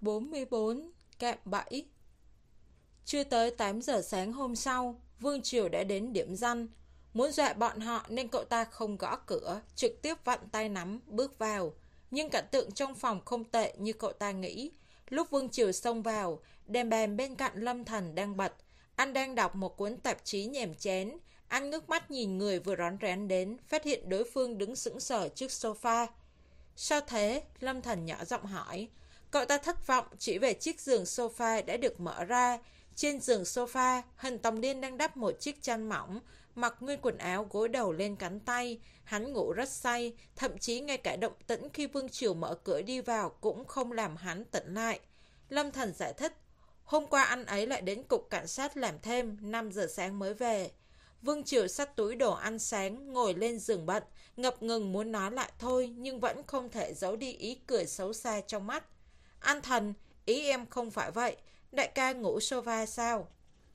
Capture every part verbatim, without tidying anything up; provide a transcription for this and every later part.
bốn mươi bốn. Cạm bẫy. Chưa tới tám giờ sáng hôm sau, Vương Triều đã đến điểm răn. Muốn dọa bọn họ nên cậu ta không gõ cửa, trực tiếp vặn tay nắm, bước vào. Nhưng cảnh tượng trong phòng không tệ như cậu ta nghĩ. Lúc Vương Triều xông vào, đèn bàn bên cạnh Lâm Thần đang bật. Anh đang đọc một cuốn tạp chí nhàm chán. Anh ngước mắt nhìn người vừa rón rén đến, phát hiện đối phương đứng sững sờ trước sofa. Sao thế? Lâm Thần nhỏ giọng hỏi. Cậu ta thất vọng chỉ về chiếc giường sofa đã được mở ra. Trên giường sofa, Hình Tòng Liên đang đắp một chiếc chăn mỏng, mặc nguyên quần áo gối đầu lên cánh tay. Hắn ngủ rất say, thậm chí ngay cả động tĩnh khi Vương Triều mở cửa đi vào cũng không làm hắn tỉnh lại. Lâm Thần giải thích, hôm qua anh ấy lại đến cục cảnh sát làm thêm, năm giờ sáng mới về. Vương Triều xách túi đồ ăn sáng, ngồi lên giường bận, ngập ngừng muốn nói lại thôi nhưng vẫn không thể giấu đi ý cười xấu xa trong mắt. Anh Thần, ý em không phải vậy, đại ca ngủ sofa sao?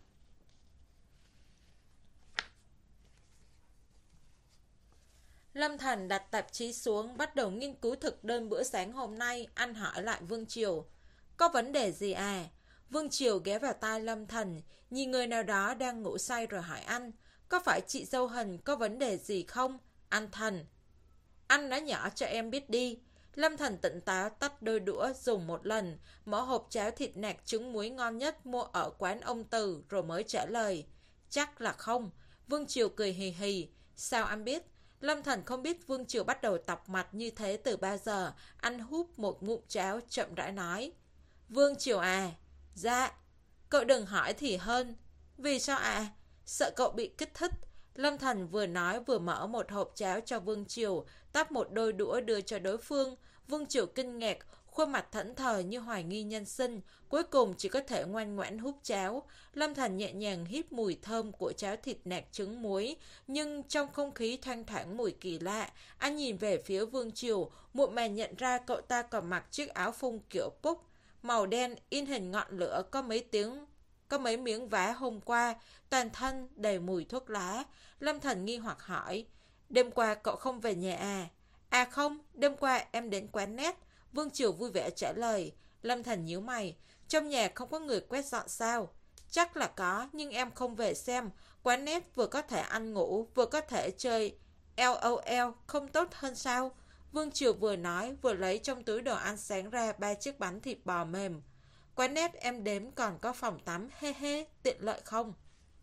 Lâm Thần đặt tạp chí xuống, bắt đầu nghiên cứu thực đơn bữa sáng hôm nay. Anh hỏi lại Vương Triều, có vấn đề gì à? Vương Triều ghé vào tai Lâm Thần, nhìn người nào đó đang ngủ say rồi hỏi anh, có phải chị dâu Hình có vấn đề gì không? Anh Thần, anh nói nhỏ cho em biết đi. Lâm Thần tỉnh táo tắt đôi đũa dùng một lần, mở hộp cháo thịt nạc trứng muối ngon nhất mua ở quán ông Từ rồi mới trả lời. Chắc là không. Vương Triều cười hì hì. Sao anh biết? Lâm Thần không biết Vương Triều bắt đầu tọc mạch như thế từ bao giờ. Anh húp một ngụm cháo chậm rãi nói. Vương Triều à? Dạ. Cậu đừng hỏi thì hơn. Vì sao à? Sợ cậu bị kích thích. Lâm Thần vừa nói vừa mở một hộp cháo cho Vương Triều, tắp một đôi đũa đưa cho đối phương. Vương Triều kinh ngạc, khuôn mặt thẫn thờ như hoài nghi nhân sinh, cuối cùng chỉ có thể ngoan ngoãn húp cháo. Lâm Thần nhẹ nhàng hít mùi thơm của cháo thịt nạc trứng muối, nhưng trong không khí thoang thoảng mùi kỳ lạ. Anh nhìn về phía Vương Triều, muộn màng nhận ra cậu ta còn mặc chiếc áo phông kiểu Cúc, màu đen in hình ngọn lửa, có mấy tiếng Có mấy miếng vá hôm qua, toàn thân đầy mùi thuốc lá. Lâm Thần nghi hoặc hỏi, đêm qua cậu không về nhà à? À không, đêm qua em đến quán nét. Vương Triều vui vẻ trả lời. Lâm Thần nhíu mày, trong nhà không có người quét dọn sao? Chắc là có, nhưng em không về xem. Quán nét vừa có thể ăn ngủ, vừa có thể chơi LOL, không tốt hơn sao? Vương Triều vừa nói, vừa lấy trong túi đồ ăn sáng ra ba chiếc bánh thịt bò mềm. Quán nét em đếm còn có phòng tắm, hê hê, tiện lợi không?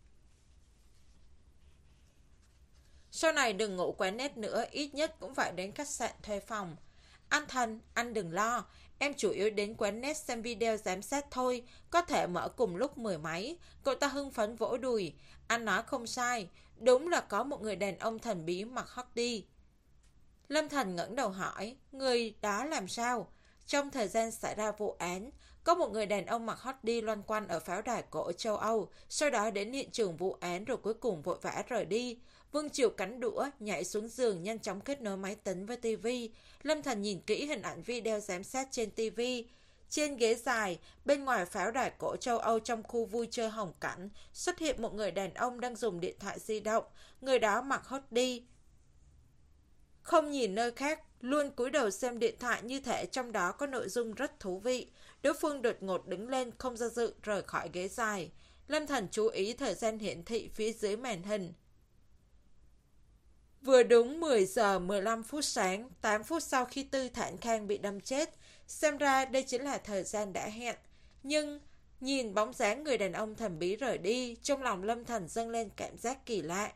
Sau này đừng ngủ quán nét nữa, ít nhất cũng phải đến khách sạn thuê phòng. Anh Thần, anh đừng lo, em chủ yếu đến quán nét xem video giám sát thôi, có thể mở cùng lúc mười máy. Cậu ta hưng phấn vỗ đùi. Anh nói không sai, đúng là có một người đàn ông thần bí mặc hoodie. Lâm Thần ngẩng đầu hỏi, người đó làm sao? Trong thời gian xảy ra vụ án, có một người đàn ông mặc hoodie loanh quanh ở pháo đài cổ châu Âu, sau đó đến hiện trường vụ án rồi cuối cùng vội vã rời đi. Vương Triều cắn đũa, nhảy xuống giường, nhanh chóng kết nối máy tính với tivi. Lâm Thần nhìn kỹ hình ảnh video giám sát trên tivi. Trên ghế dài, bên ngoài pháo đài cổ châu Âu trong khu vui chơi Hồng Cảnh, xuất hiện một người đàn ông đang dùng điện thoại di động. Người đó mặc hoodie, không nhìn nơi khác, luôn cúi đầu xem điện thoại, như thể trong đó có nội dung rất thú vị. Đối phương đột ngột đứng lên, không do dự rời khỏi ghế dài. Lâm Thần chú ý thời gian hiển thị phía dưới màn hình. Vừa đúng mười giờ mười lăm phút sáng, tám phút sau khi Tư Thản Khang bị đâm chết. Xem ra đây chính là thời gian đã hẹn. Nhưng nhìn bóng dáng người đàn ông thần bí rời đi, trong lòng Lâm Thần dâng lên cảm giác kỳ lạ.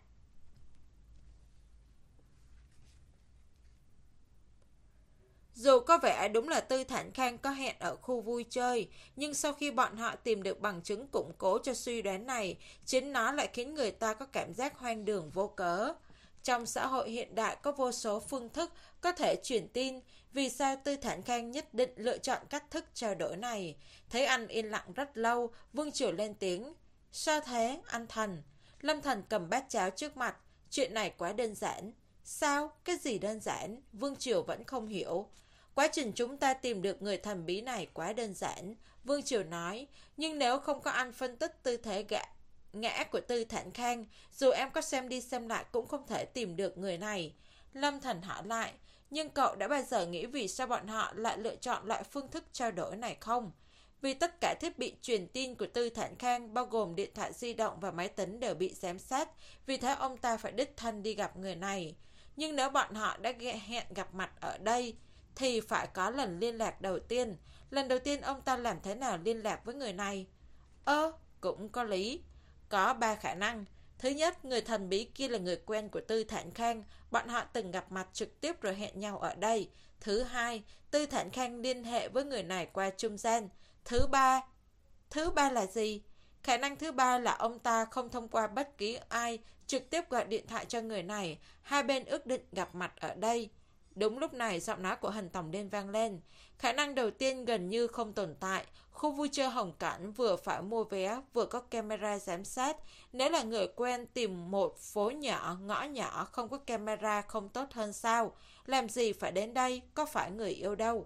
Dù có vẻ đúng là Tư Thản Khang có hẹn ở khu vui chơi, nhưng sau khi bọn họ tìm được bằng chứng củng cố cho suy đoán này, chính nó lại khiến người ta có cảm giác hoang đường vô cớ. Trong xã hội hiện đại có vô số phương thức có thể truyền tin, vì sao Tư Thản Khang nhất định lựa chọn cách thức trao đổi này? Thấy anh yên lặng rất lâu, Vương Triều lên tiếng. Sao thế, anh Thần? Lâm Thần cầm bát cháo trước mặt. Chuyện này quá đơn giản. Sao? Cái gì đơn giản? Vương Triều vẫn không hiểu. Quá trình chúng ta tìm được người thần bí này quá đơn giản, Vương Triều nói. Nhưng nếu không có anh phân tích tư thế gã ngã của Tư Thản Khang, dù em có xem đi xem lại cũng không thể tìm được người này. Lâm Thần hỏi lại, Nhưng cậu đã bao giờ nghĩ vì sao bọn họ lại lựa chọn loại phương thức trao đổi này không? Vì tất cả thiết bị truyền tin của Tư Thản Khang, bao gồm điện thoại di động và máy tính, đều bị giám sát, vì thế ông ta phải đích thân đi gặp người này. Nhưng nếu bọn họ đã hẹn gặp mặt ở đây, thì phải có lần liên lạc đầu tiên. Lần đầu tiên ông ta làm thế nào liên lạc với người này? Ơ, cũng có lý. Có ba khả năng. Thứ nhất, người thần bí kia là người quen của Tư Thản Khang, bọn họ từng gặp mặt trực tiếp rồi hẹn nhau ở đây. Thứ hai, Tư Thản Khang liên hệ với người này qua trung gian. Thứ ba, thứ ba là gì? Khả năng thứ ba là ông ta không thông qua bất kỳ ai, trực tiếp gọi điện thoại cho người này, hai bên ước định gặp mặt ở đây. Đúng lúc này, giọng nói của Hần Tổng Liên vang lên. Khả năng đầu tiên gần như không tồn tại. Khu vui chơi Hồng Cảnh vừa phải mua vé, vừa có camera giám sát. Nếu là người quen tìm một phố nhỏ, ngõ nhỏ không có camera không tốt hơn sao? Làm gì phải đến đây, có phải người yêu đâu.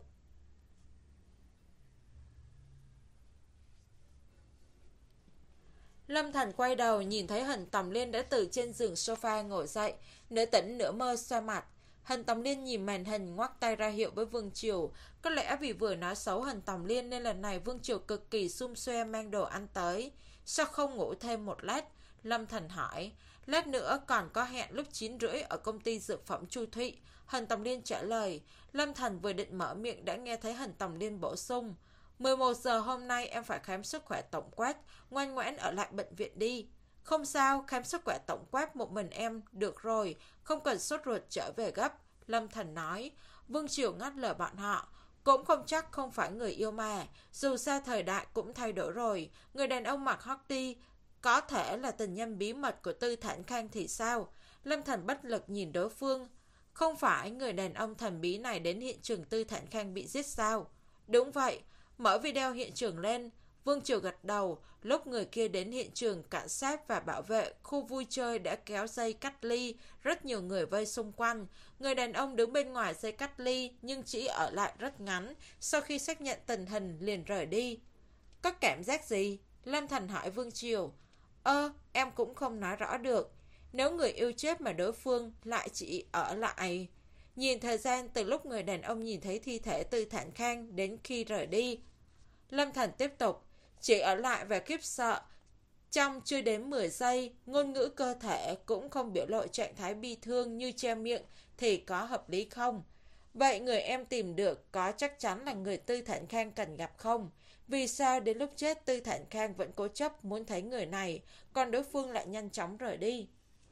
Lâm Thành quay đầu nhìn thấy Hần Tầm Liên đã từ trên giường sofa ngồi dậy, nửa tỉnh nửa mơ xoa mặt. Hần Tầm Liên nhìn màn hình ngoắc tay ra hiệu với Vương Triều. Có lẽ vì vừa nói xấu Hần Tầm Liên nên lần này Vương Triều cực kỳ xum xuê mang đồ ăn tới. Sao không ngủ thêm một lát? Lâm Thành hỏi. Lát nữa còn có hẹn lúc chín rưỡi ở công ty dược phẩm Chu Thụy. Hần Tầm Liên trả lời. Lâm Thành vừa định mở miệng đã nghe thấy Hần Tầm Liên bổ sung. mười một giờ hôm nay em phải khám sức khỏe tổng quát, ngoan ngoãn ở lại bệnh viện đi. Không sao, khám sức khỏe tổng quát một mình em, được rồi, không cần sốt ruột trở về gấp, Lâm Thành nói. Vương Triều ngắt lời bọn họ. Cũng không chắc không phải người yêu mà, dù sao thời đại cũng thay đổi rồi, người đàn ông mặc hoodie có thể là tình nhân bí mật của Tư Thản Khang thì sao? Lâm Thành bất lực nhìn đối phương. Không phải người đàn ông thần bí này đến hiện trường Tư Thản Khang bị giết sao? Đúng vậy. Mở video hiện trường lên, Vương Triều gật đầu. Lúc người kia đến hiện trường, cảnh sát và bảo vệ khu vui chơi đã kéo dây cách ly, rất nhiều người vây xung quanh. Người đàn ông đứng bên ngoài dây cách ly nhưng chỉ ở lại rất ngắn, sau khi xác nhận tình hình liền rời đi. Có cảm giác gì? Lâm Thành hỏi Vương Triều. Ơ, em cũng không nói rõ được. Nếu người yêu chết mà đối phương lại chỉ ở lại... Nhìn thời gian từ lúc người đàn ông nhìn thấy thi thể Tư Thản Khang đến khi rời đi. Lâm Thành tiếp tục. Chỉ ở lại và khiếp sợ. Trong chưa đến mười giây, ngôn ngữ cơ thể cũng không biểu lộ trạng thái bi thương như che miệng thì có hợp lý không? Vậy người em tìm được có chắc chắn là người Tư Thản Khang cần gặp không? Vì sao đến lúc chết Tư Thản Khang vẫn cố chấp muốn thấy người này, còn đối phương lại nhanh chóng rời đi?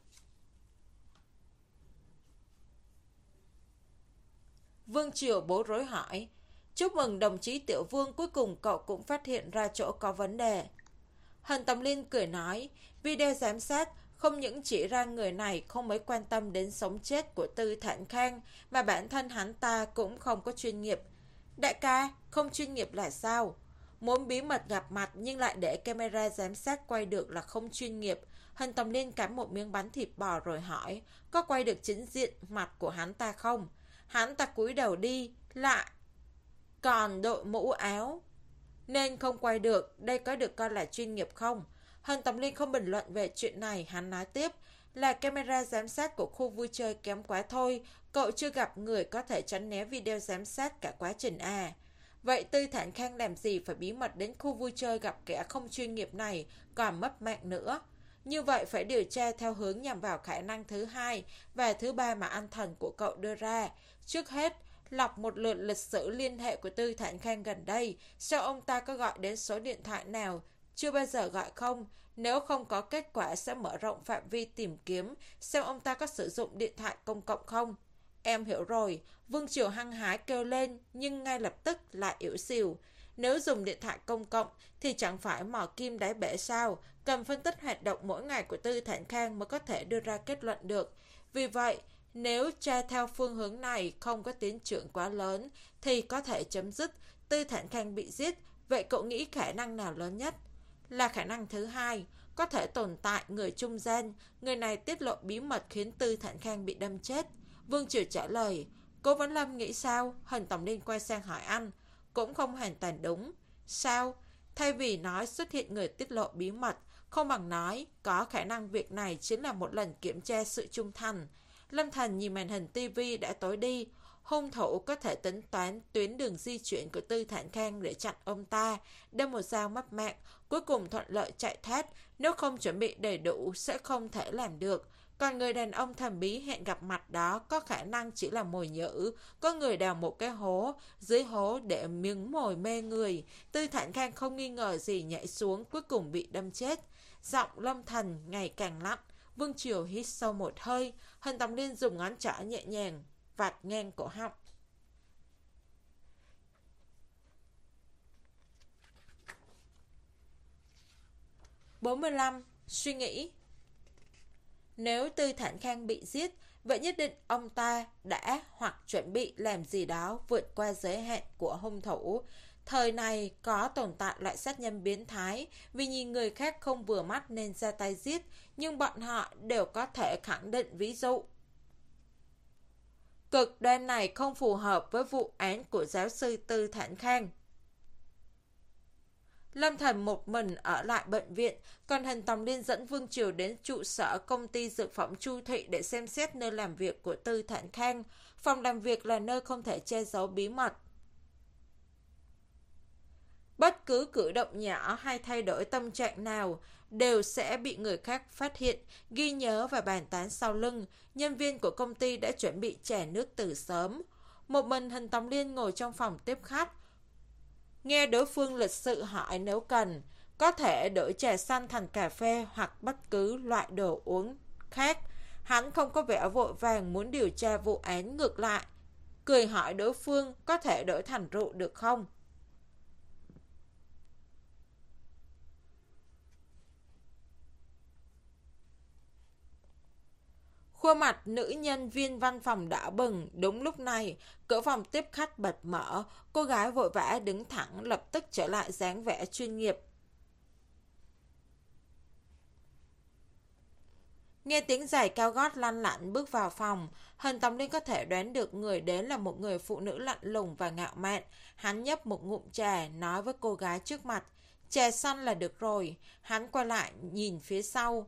Vương Triều bối rối hỏi. Chúc mừng đồng chí Tiểu Vương, cuối cùng cậu cũng phát hiện ra chỗ có vấn đề. Hần Tầm Liên cười nói, video giám sát không những chỉ ra người này không mấy quan tâm đến sống chết của Tư Thản Khang, mà bản thân hắn ta cũng không có chuyên nghiệp. Đại ca, không chuyên nghiệp là sao? Muốn bí mật gặp mặt nhưng lại để camera giám sát quay được là không chuyên nghiệp. Hần Tầm Liên cắn một miếng bánh thịt bò rồi hỏi, có quay được chính diện mặt của hắn ta không? Hắn ta cúi đầu đi, lại còn đội mũ áo, nên không quay được. Đây có được coi là chuyên nghiệp không? Hân Tầm Liên không bình luận về chuyện này. Hắn nói tiếp, là camera giám sát của khu vui chơi kém quá thôi. Cậu chưa gặp người có thể tránh né video giám sát cả quá trình à? Vậy Tư Thản Khang làm gì phải bí mật đến khu vui chơi gặp kẻ không chuyên nghiệp này, còn mất mạng nữa? Như vậy phải điều tra theo hướng nhằm vào khả năng thứ hai và thứ ba mà anh thần của cậu đưa ra. Trước hết, lọc một lượt lịch sử liên hệ của Tư Thản Khang gần đây. Sao ông ta có gọi đến số điện thoại nào? Chưa bao giờ gọi không? Nếu không có kết quả sẽ mở rộng phạm vi tìm kiếm. Xem ông ta có sử dụng điện thoại công cộng không? Em hiểu rồi. Vương Triều hăng hái kêu lên, nhưng ngay lập tức lại yếu xìu. Nếu dùng điện thoại công cộng thì chẳng phải mò kim đáy bể sao? Cần phân tích hoạt động mỗi ngày của Tư Thản Khang mới có thể đưa ra kết luận được. Vì vậy, nếu tra theo phương hướng này không có tiến triển quá lớn thì có thể chấm dứt. Tư Thản Khang bị giết. Vậy cậu nghĩ khả năng nào lớn nhất? Là khả năng thứ hai. Có thể tồn tại người trung gian. Người này tiết lộ bí mật khiến Tư Thản Khang bị đâm chết. Vương Triều trả lời. Cố Vấn Lâm nghĩ sao? Hần Tổng Liên quay sang hỏi anh. Cũng không hoàn toàn đúng. Sao? Thay vì nói xuất hiện người tiết lộ bí mật, không bằng nói có khả năng việc này chính là một lần kiểm tra sự trung thành. Lâm Thành nhìn màn hình tivi đã tối đi. hung thủ có thể tính toán tuyến đường di chuyển của Tư Thản Khang để chặn ông ta, đâm một dao mất mạng, cuối cùng thuận lợi chạy thoát, nếu không chuẩn bị đầy đủ sẽ không thể làm được. Còn người đàn ông thần bí hẹn gặp mặt đó có khả năng chỉ là mồi nhử, có người đào một cái hố, dưới hố để miếng mồi mê người. Tư Thản Khang không nghi ngờ gì nhảy xuống, cuối cùng bị đâm chết. Giọng Lâm Thần ngày càng lạnh, Vương Triều hít sâu một hơi, Hân Tầm Liên dùng ngón trỏ nhẹ nhàng vạch ngang cổ họng. bốn mươi lăm. Suy nghĩ. Nếu Tư Thản Khang bị giết, vậy nhất định ông ta đã hoặc chuẩn bị làm gì đó vượt qua giới hạn của hung thủ. Thời này có tồn tại loại sát nhân biến thái, vì nhìn người khác không vừa mắt nên ra tay giết, nhưng bọn họ đều có thể khẳng định ví dụ. Cực đoan này không phù hợp với vụ án của giáo sư Tư Thản Khang. Lâm Thần một mình ở lại bệnh viện, còn Hân Tòng Liên dẫn Vương Triều đến trụ sở công ty dược phẩm Chu Thụy để xem xét nơi làm việc của Tư Thản Khang. Phòng làm việc là nơi không thể che giấu bí mật. Bất cứ cử động nhỏ hay thay đổi tâm trạng nào đều sẽ bị người khác phát hiện, ghi nhớ và bàn tán sau lưng. Nhân viên của công ty đã chuẩn bị chè nước từ sớm. Một mình Hân Tòng Liên ngồi trong phòng tiếp khách, nghe đối phương lịch sự hỏi nếu cần, có thể đổi trà xanh thành cà phê hoặc bất cứ loại đồ uống khác. Hắn không có vẻ vội vàng muốn điều tra vụ án, ngược lại, cười hỏi đối phương có thể đổi thành rượu được không. Khuôn mặt nữ nhân viên văn phòng đỏ bừng. Đúng lúc này, cửa phòng tiếp khách bật mở. Cô gái vội vã đứng thẳng, lập tức trở lại dáng vẻ chuyên nghiệp. Nghe tiếng giày cao gót lăn lặn bước vào phòng, Hân Tòng Liên có thể đoán được người đến là một người phụ nữ lạnh lùng và ngạo mạn. Hắn nhấp một ngụm trà, nói với cô gái trước mặt, trà xanh là được rồi. Hắn quay lại nhìn phía sau.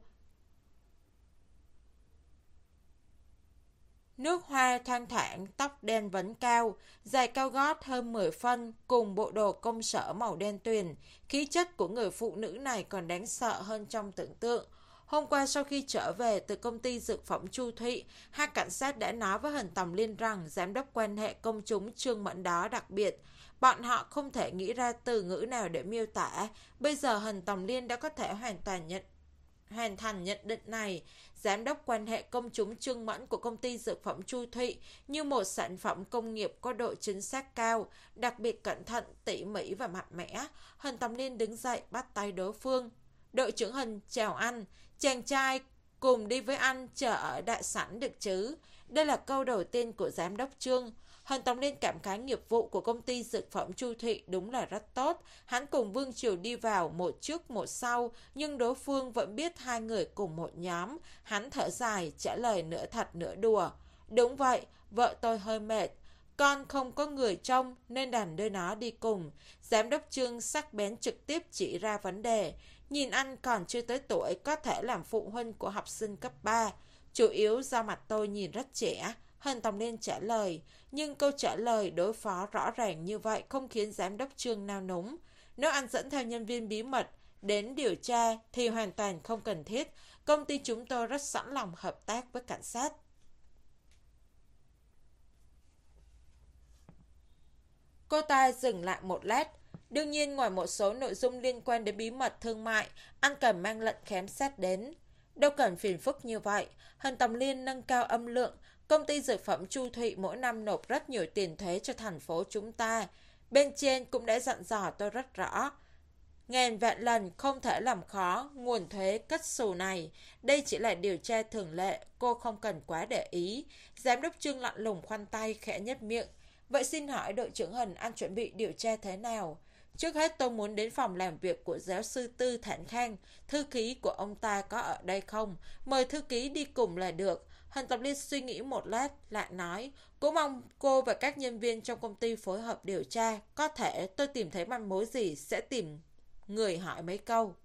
Nước hoa thoang thoảng, tóc đen vấn cao, giày cao gót hơn mười phân cùng bộ đồ công sở màu đen tuyền. Khí chất của người phụ nữ này còn đáng sợ hơn trong tưởng tượng. Hôm qua sau khi trở về từ công ty dược phẩm Chu Thụy, hai cảnh sát đã nói với Hân Tòng Liên rằng giám đốc quan hệ công chúng Trương Mẫn đó đặc biệt. Bọn họ không thể nghĩ ra từ ngữ nào để miêu tả. Bây giờ Hân Tòng Liên đã có thể hoàn toàn nhận hoàn thành nhận định này. Giám đốc quan hệ công chúng Trương Mẫn của công ty dược phẩm Chu Thụy như một sản phẩm công nghiệp có độ chính xác cao, đặc biệt cẩn thận, tỉ mỉ và mạnh mẽ. Hân Tòng Liên đứng dậy bắt tay đối phương. Đội trưởng Hân, chào anh. Chàng trai cùng đi với anh chờ ở đại sảnh được chứ? Đây là câu đầu tiên của giám đốc Trương. Hân Tòng Liên cảm khái nghiệp vụ của công ty dược phẩm Chu Thụy đúng là rất tốt. Hắn cùng Vương Triều đi vào một trước một sau, nhưng đối phương vẫn biết hai người cùng một nhóm. Hắn thở dài, trả lời nửa thật nửa đùa. Đúng vậy, vợ tôi hơi mệt. Con không có người trông nên đành đưa nó đi cùng. Giám đốc Trương sắc bén trực tiếp chỉ ra vấn đề. Nhìn anh còn chưa tới tuổi, có thể làm phụ huynh của học sinh cấp ba. Chủ yếu do mặt tôi nhìn rất trẻ. Hân Tòng Liên trả lời, nhưng câu trả lời đối phó rõ ràng như vậy không khiến giám đốc Trương nao núng. Nếu anh dẫn theo nhân viên bí mật đến điều tra thì hoàn toàn không cần thiết. Công ty chúng tôi rất sẵn lòng hợp tác với cảnh sát. Cô ta dừng lại một lát. Đương nhiên ngoài một số nội dung liên quan đến bí mật thương mại, anh cần mang lệnh khám xét đến. Đâu cần phiền phức như vậy. Hân Tòng Liên nâng cao âm lượng. Công ty dược phẩm Chu Thụy mỗi năm nộp rất nhiều tiền thuế cho thành phố chúng ta. Bên trên cũng đã dặn dò tôi rất rõ. Ngàn vạn lần không thể làm khó nguồn thuế cất xù này. Đây chỉ là điều tra thường lệ, cô không cần quá để ý. Giám đốc Trương lạnh lùng khoanh tay khẽ nhếch miệng. Vậy xin hỏi đội trưởng Hân, anh chuẩn bị điều tra thế nào? Trước hết tôi muốn đến phòng làm việc của giáo sư Tư Thản Khang. Thư ký của ông ta có ở đây không? Mời thư ký đi cùng là được. Hân Tòng Liên suy nghĩ một lát, lại nói, cũng mong cô và các nhân viên trong công ty phối hợp điều tra. Có thể tôi tìm thấy manh mối gì sẽ tìm người hỏi mấy câu.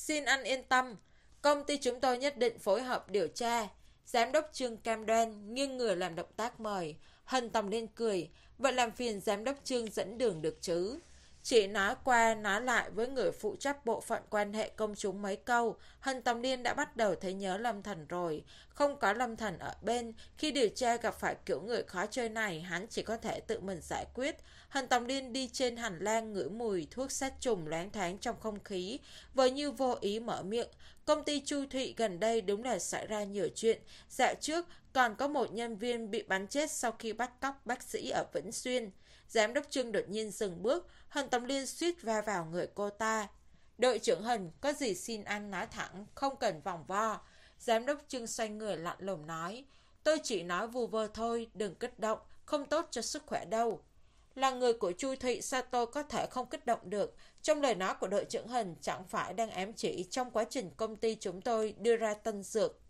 Xin anh yên tâm, công ty chúng tôi nhất định phối hợp điều tra. Giám đốc Trương cam đoan, nghiêng người làm động tác mời. Hân Tòng Liên cười, vậy làm phiền giám đốc Trương dẫn đường được chứ? Chị nói qua nói lại với người phụ trách bộ phận quan hệ công chúng mấy câu, Hân Tòng Liên đã bắt đầu thấy nhớ Lâm Thần rồi. Không có Lâm Thần ở bên, khi điều tra gặp phải kiểu người khó chơi này, hắn chỉ có thể tự mình giải quyết. Hân Tòng Liên đi trên hành lang ngửi mùi thuốc sát trùng loáng thoáng trong không khí, vừa như vô ý mở miệng. Công ty Chu Thụy gần đây đúng là xảy ra nhiều chuyện. Dạo trước còn có một nhân viên bị bắn chết sau khi bắt cóc bác sĩ ở Vĩnh Xuyên. Giám đốc Trương đột nhiên dừng bước, Hân Tòng Liên suýt va vào người cô ta. Đội trưởng Hân, có gì xin anh nói thẳng, không cần vòng vo. Giám đốc Trương xoay người lạnh lùng nói, tôi chỉ nói vu vơ thôi, đừng kích động, không tốt cho sức khỏe đâu. Là người của Chu Thụy sao tôi có thể không kích động được? Trong lời nói của đội trưởng Hân chẳng phải đang ám chỉ trong quá trình công ty chúng tôi đưa ra tân dược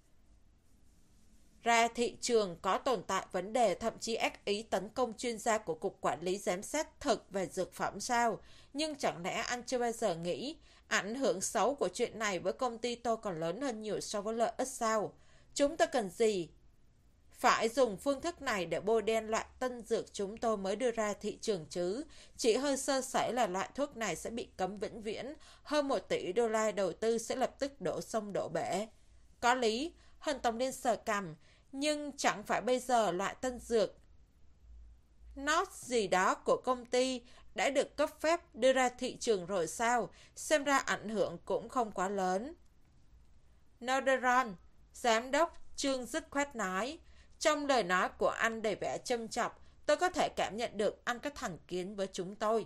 ra thị trường có tồn tại vấn đề, thậm chí ác ý tấn công chuyên gia của Cục Quản lý Giám sát Thực về Dược phẩm sao? Nhưng chẳng lẽ anh chưa bao giờ nghĩ ảnh hưởng xấu của chuyện này với công ty tôi còn lớn hơn nhiều so với lợi ích sao? Chúng ta cần gì? Phải dùng phương thức này để bôi đen loại tân dược chúng tôi mới đưa ra thị trường chứ. Chỉ hơi sơ sẩy là loại thuốc này sẽ bị cấm vĩnh viễn. Hơn một tỷ đô la đầu tư sẽ lập tức đổ sông đổ bể. Có lý, Hân Tòng Liên sờ cằm. Nhưng chẳng phải bây giờ loại tân dược Not gì đó của công ty đã được cấp phép đưa ra thị trường rồi sao? Xem ra ảnh hưởng cũng không quá lớn. Norderon, giám đốc Trương dứt khoát nói. Trong lời nói của anh đầy vẻ châm chọc, tôi có thể cảm nhận được anh có thành kiến với chúng tôi.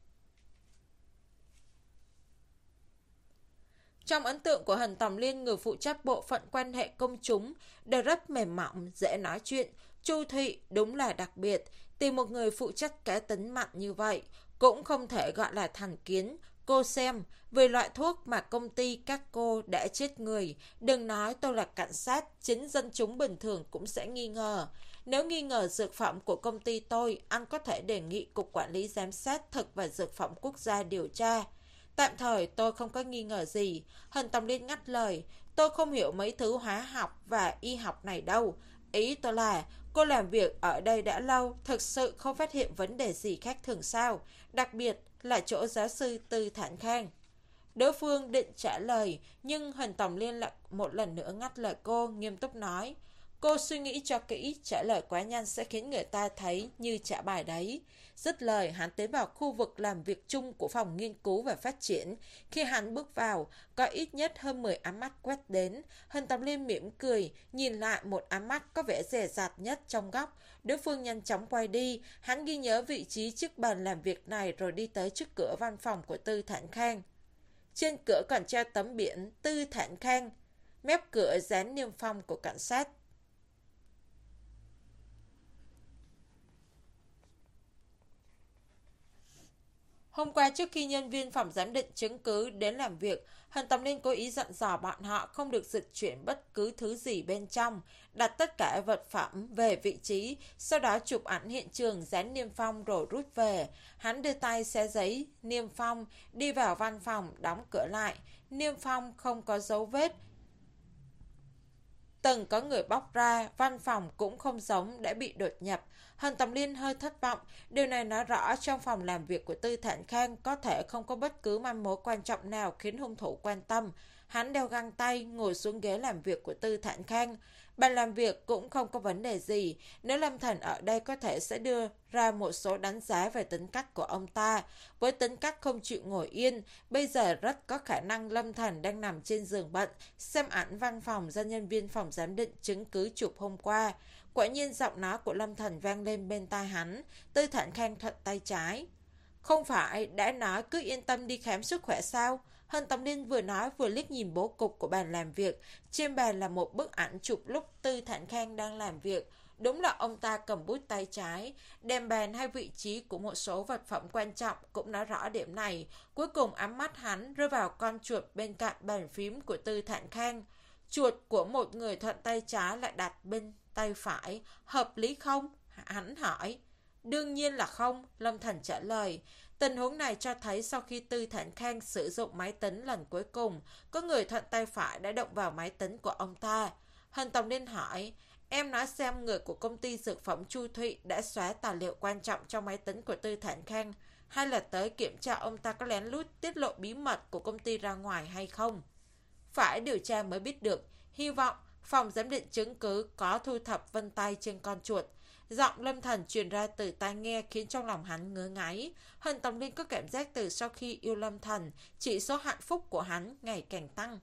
Trong ấn tượng của Hân Tòng Liên, người phụ trách bộ phận quan hệ công chúng đều rất mềm mỏng, dễ nói chuyện. Chu Thụy đúng là đặc biệt, tìm một người phụ trách cá tính mạnh như vậy, cũng không thể gọi là thành kiến. Cô xem, về loại thuốc mà công ty các cô đã chết người, đừng nói tôi là cảnh sát, chính dân chúng bình thường cũng sẽ nghi ngờ. Nếu nghi ngờ dược phẩm của công ty tôi, anh có thể đề nghị Cục Quản lý Giám sát Thực và Dược phẩm Quốc gia điều tra. Tạm thời tôi không có nghi ngờ gì. Hân Tòng Liên ngắt lời, tôi không hiểu mấy thứ hóa học và y học này đâu. Ý tôi là, cô làm việc ở đây đã lâu, thực sự không phát hiện vấn đề gì khác thường sao, đặc biệt là chỗ giáo sư Tư Thản Khang. Đối phương định trả lời, nhưng Hân Tòng Liên lại một lần nữa ngắt lời cô, nghiêm túc nói. Cô suy nghĩ cho kỹ, trả lời quá nhanh sẽ khiến người ta thấy như trả bài đấy. Dứt lời, hắn tiến vào khu vực làm việc chung của phòng nghiên cứu và phát triển. Khi hắn bước vào, có ít nhất hơn mười ánh mắt quét đến. Hân Tòng Liên mỉm cười, nhìn lại một ánh mắt có vẻ dè dặt nhất trong góc. Đối phương nhanh chóng quay đi, hắn ghi nhớ vị trí trước bàn làm việc này rồi đi tới trước cửa văn phòng của Tư Thản Khang. Trên cửa còn treo tấm biển Tư Thản Khang, mép cửa dán niêm phong của cảnh sát. Hôm qua trước khi nhân viên phòng giám định chứng cứ đến làm việc, Hân Tòng Liên cố ý dặn dò bọn họ không được dịch chuyển bất cứ thứ gì bên trong, đặt tất cả vật phẩm về vị trí, sau đó chụp ảnh hiện trường dán niêm phong rồi rút về. Hắn đưa tay xé giấy niêm phong, đi vào văn phòng, đóng cửa lại. Niêm phong không có dấu vết từng có người bóc ra, văn phòng cũng không giống đã bị đột nhập. Hân Tòng Liên hơi thất vọng, điều này nói rõ trong phòng làm việc của Tư Thản Khang có thể không có bất cứ manh mối quan trọng nào khiến hung thủ quan tâm. Hắn đeo găng tay, ngồi xuống ghế làm việc của Tư Thản Khang. Bàn làm việc cũng không có vấn đề gì, nếu Lâm Thần ở đây có thể sẽ đưa ra một số đánh giá về tính cách của ông ta. Với tính cách không chịu ngồi yên, bây giờ rất có khả năng Lâm Thần đang nằm trên giường bệnh, xem ảnh văn phòng do nhân viên phòng giám định chứng cứ chụp hôm qua. Quả nhiên giọng nói của Lâm Thần vang lên bên tai hắn. Tư Thản Khang thuận tay trái. Không phải đã nói cứ yên tâm đi khám sức khỏe sao? Hân Tòng Liên vừa nói vừa liếc nhìn bố cục của bàn làm việc. Trên bàn là một bức ảnh chụp lúc Tư Thản Khang đang làm việc. Đúng là ông ta cầm bút tay trái, đem bàn hay vị trí của một số vật phẩm quan trọng cũng nói rõ điểm này. Cuối cùng ánh mắt hắn rơi vào con chuột bên cạnh bàn phím của Tư Thản Khang. Chuột của một người thuận tay trái lại đặt bên tay phải, hợp lý không? Hắn hỏi. Đương nhiên là không, Lâm Thần trả lời. Tình huống này cho thấy sau khi Tư Thản Khang sử dụng máy tính lần cuối cùng, có người thuận tay phải đã động vào máy tính của ông ta. Hân Tòng Liên hỏi, em nói xem người của công ty dược phẩm Chu Thụy đã xóa tài liệu quan trọng trong máy tính của Tư Thản Khang, hay là tới kiểm tra ông ta có lén lút tiết lộ bí mật của công ty ra ngoài hay không? Phải điều tra mới biết được, hy vọng phòng giám định chứng cứ có thu thập vân tay trên con chuột. Giọng Lâm Thần truyền ra từ tai nghe khiến trong lòng hắn ngứa ngáy. Hân Tòng Liên có cảm giác từ sau khi yêu Lâm Thần, chỉ số hạnh phúc của hắn ngày càng tăng.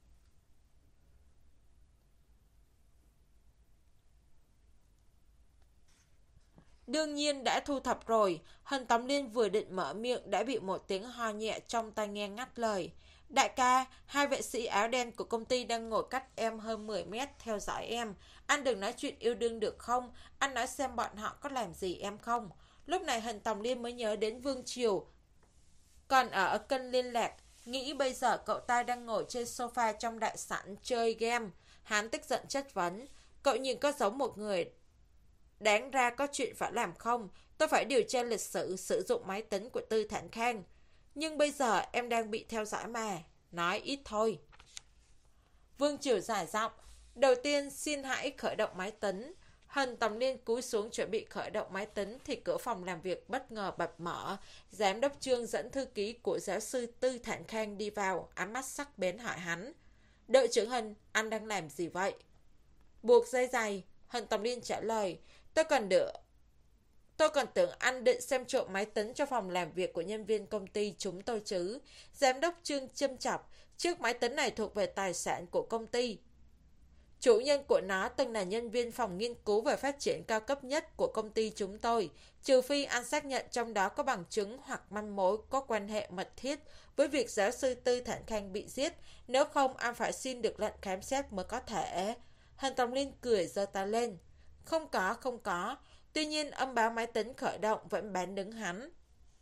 Đương nhiên đã thu thập rồi. Hân Tòng Liên vừa định mở miệng đã bị một tiếng ho nhẹ trong tai nghe ngắt lời. Đại ca, hai vệ sĩ áo đen của công ty đang ngồi cách em hơn mười mét theo dõi em. Anh đừng nói chuyện yêu đương được không? Anh nói xem bọn họ có làm gì em không? Lúc này Hân Tòng Liên mới nhớ đến Vương Triều còn ở kênh liên lạc. Nghĩ bây giờ cậu ta đang ngồi trên sofa trong đại sảnh chơi game. Hắn tức giận chất vấn. Cậu nhìn có giống một người đáng ra có chuyện phải làm không? Tôi phải điều tra lịch sử sử dụng máy tính của Tư Thản Khang. Nhưng bây giờ em đang bị theo dõi mà. Nói ít thôi. Vương Triều giải giọng. Đầu tiên xin hãy khởi động máy tính. Hân Tòng Liên cúi xuống chuẩn bị khởi động máy tính thì cửa phòng làm việc bất ngờ bật mở. Giám đốc Trương dẫn thư ký của giáo sư Tư Thản Khang đi vào, ánh mắt sắc bén hỏi hắn. Đội trưởng Hân, anh đang làm gì vậy? Buộc dây giày. Hân Tòng Liên trả lời. Tôi còn được Tôi còn tưởng anh định xem trộm máy tính cho phòng làm việc của nhân viên công ty chúng tôi chứ. Giám đốc Trương châm chọc. Chiếc máy tính này thuộc về tài sản của công ty. Chủ nhân của nó từng là nhân viên phòng nghiên cứu và phát triển cao cấp nhất của công ty chúng tôi. Trừ phi anh xác nhận trong đó có bằng chứng hoặc manh mối có quan hệ mật thiết với việc giáo sư Tư Thản Khang bị giết. Nếu không, anh phải xin được lệnh khám xét mới có thể. Hân Tòng Liên cười giơ tay lên. Không có, không có. Tuy nhiên âm báo máy tính khởi động vẫn bán đứng hắn.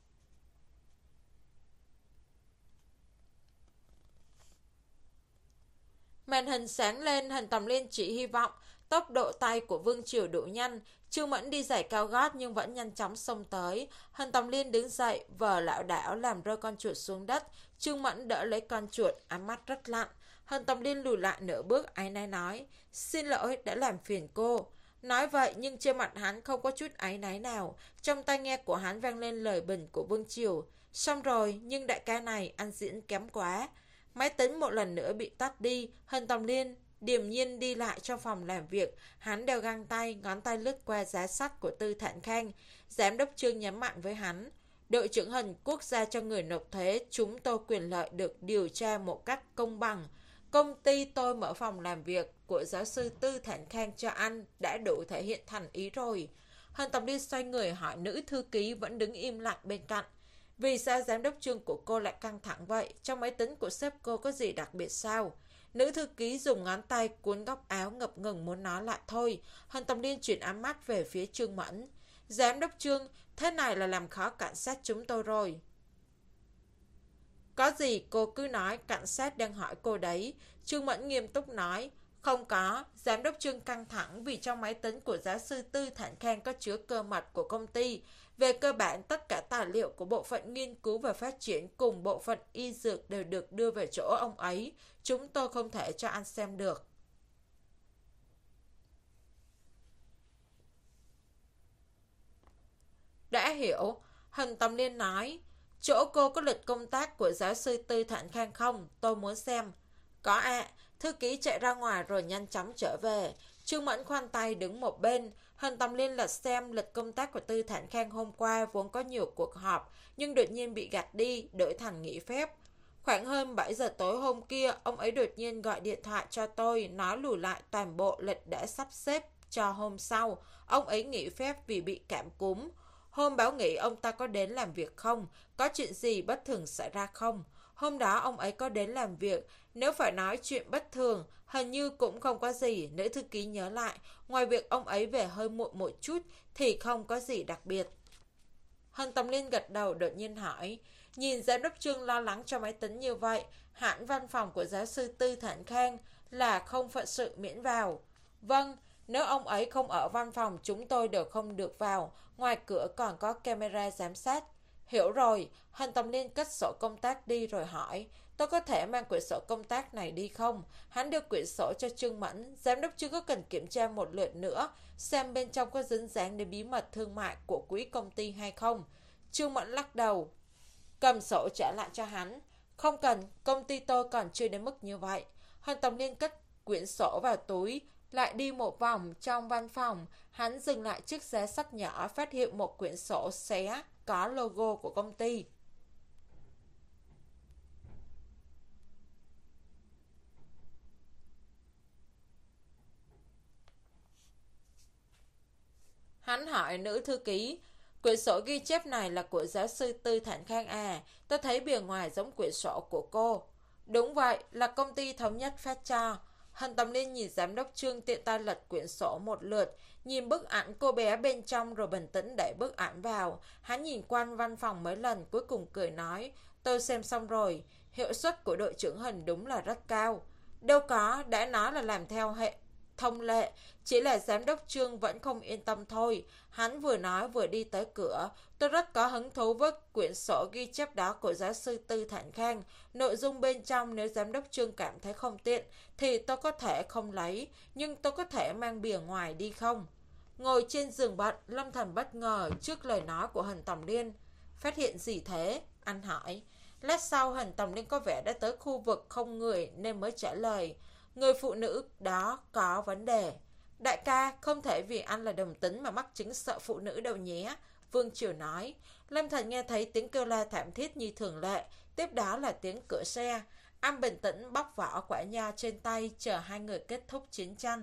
Màn hình sáng lên, Hân Tòng Liên chỉ hy vọng tốc độ tay của Vương Triều đủ nhanh. Trương Mẫn đi giày cao gót nhưng vẫn nhanh chóng xông tới. Hân Tòng Liên đứng dậy, vờ lảo đảo làm rơi con chuột xuống đất. Trương Mẫn đỡ lấy con chuột, ánh mắt rất lạnh. Hân Tòng Liên lùi lại nửa bước, áy náy nói, xin lỗi đã làm phiền cô. Nói vậy nhưng trên mặt hắn không có chút áy náy nào. Trong tai nghe của hắn vang lên lời bình của Vương Triều. Xong rồi, nhưng đại ca này ăn diễn kém quá. Máy tính một lần nữa bị tắt đi. Hân Tòng Liên điềm nhiên đi lại trong phòng làm việc. Hắn đeo găng tay, ngón tay lướt qua giá sắt của Tư Thản Khang. Giám đốc Trương nhấn mạnh với hắn. Đội trưởng Hân, quốc gia cho người nộp thuế, chúng tôi quyền lợi được điều tra một cách công bằng. Công ty tôi mở phòng làm việc của giáo sư Tư Thản Khang cho anh đã đủ thể hiện thành ý rồi. Hân Tòng Liên xoay người hỏi nữ thư ký vẫn đứng im lặng bên cạnh. Vì sao giám đốc Trương của cô lại căng thẳng vậy? Trong máy tính của sếp cô có gì đặc biệt sao? Nữ thư ký dùng ngón tay cuốn góc áo ngập ngừng muốn nói lại thôi. Hân Tòng Liên chuyển ánh mắt về phía Trương Mẫn. Giám đốc Trương, thế này là làm khó cảnh sát chúng tôi rồi. Có gì cô cứ nói, cảnh sát đang hỏi cô đấy. Trương Mẫn nghiêm túc nói. Không có, giám đốc Trương căng thẳng vì trong máy tính của giáo sư Tư Thản Khang có chứa cơ mật của công ty. Về cơ bản, tất cả tài liệu của bộ phận nghiên cứu và phát triển cùng bộ phận y dược đều được đưa về chỗ ông ấy. Chúng tôi không thể cho anh xem được. Đã hiểu, Hân Tòng Liên nói. Chỗ cô có lịch công tác của giáo sư Tư Thản Khang không? Tôi muốn xem. Có ạ. À, thư ký chạy ra ngoài rồi nhanh chóng trở về. Trương Mẫn khoanh tay đứng một bên. Hân Tòng Liên lật xem lịch công tác của Tư Thản Khang hôm qua vốn có nhiều cuộc họp, nhưng đột nhiên bị gạch đi, đổi thành nghỉ phép. Khoảng hơn bảy giờ tối hôm kia, ông ấy đột nhiên gọi điện thoại cho tôi, nói lùi lại toàn bộ lịch đã sắp xếp cho hôm sau. Ông ấy nghỉ phép vì bị cảm cúm. Hôm báo nghỉ ông ta có đến làm việc không? Có chuyện gì bất thường xảy ra không? Hôm đó ông ấy có đến làm việc. Nếu phải nói chuyện bất thường, hình như cũng không có gì. Nữ thư ký nhớ lại, ngoài việc ông ấy về hơi muộn một chút thì không có gì đặc biệt. Hân Tòng Liên gật đầu đột nhiên hỏi. Nhìn giám đốc Trương lo lắng cho máy tính như vậy, hẳn văn phòng của giáo sư Tư Thản Khang là không phận sự miễn vào. Vâng, nếu ông ấy không ở văn phòng chúng tôi đều không được vào. Ngoài cửa còn có camera giám sát. Hiểu rồi, Hành Tầm Liên cất sổ công tác đi rồi hỏi, tôi có thể mang quyển sổ công tác này đi không? Hắn đưa quyển sổ cho Trương Mẫn, giám đốc chưa có cần kiểm tra một lượt nữa, xem bên trong có dính dáng đến bí mật thương mại của quỹ công ty hay không. Trương Mẫn lắc đầu, cầm sổ trả lại cho hắn. Không cần, công ty tôi còn chưa đến mức như vậy. Hành Tầm Liên cất quyển sổ vào túi, lại đi một vòng trong văn phòng. Hắn dừng lại trước giá sách nhỏ, phát hiện một quyển sổ xé có logo của công ty. Hắn hỏi nữ thư ký, quyển sổ ghi chép này là của giáo sư Tư Thản Khang à, tôi thấy bìa ngoài giống quyển sổ của cô. Đúng vậy, là công ty thống nhất phát cho. Hân Tầm Liên nhìn giám đốc Trương tiện tay lật quyển sổ một lượt, nhìn bức ảnh cô bé bên trong rồi bình tĩnh đẩy bức ảnh vào. Hắn nhìn quanh văn phòng mấy lần cuối cùng cười nói, tôi xem xong rồi, hiệu suất của đội trưởng Hình đúng là rất cao. Đâu có, đã nói là làm theo hệ thông lệ, chỉ là giám đốc Trương vẫn không yên tâm thôi. Hắn vừa nói vừa đi tới cửa. Tôi rất có hứng thú với quyển sổ ghi chép đó của giáo sư Tư Thản Khang. Nội dung bên trong nếu giám đốc Trương cảm thấy không tiện thì tôi có thể không lấy, nhưng tôi có thể mang bìa ngoài đi không? Ngồi trên giường bệnh, Lâm Thần bất ngờ trước lời nói của Hần Tầm Liên. Phát hiện gì thế? Anh hỏi. Lát sau Hần Tầm Liên có vẻ đã tới khu vực không người nên mới trả lời. Người phụ nữ đó có vấn đề. Đại ca, không thể vì anh là đồng tính mà mắc chứng sợ phụ nữ đâu nhé. Vương Triều nói. Lâm Thần nghe thấy tiếng kêu la thảm thiết như thường lệ. Tiếp đó là tiếng cửa xe. Anh bình tĩnh bóc vỏ quả nho trên tay, chờ hai người kết thúc chiến tranh.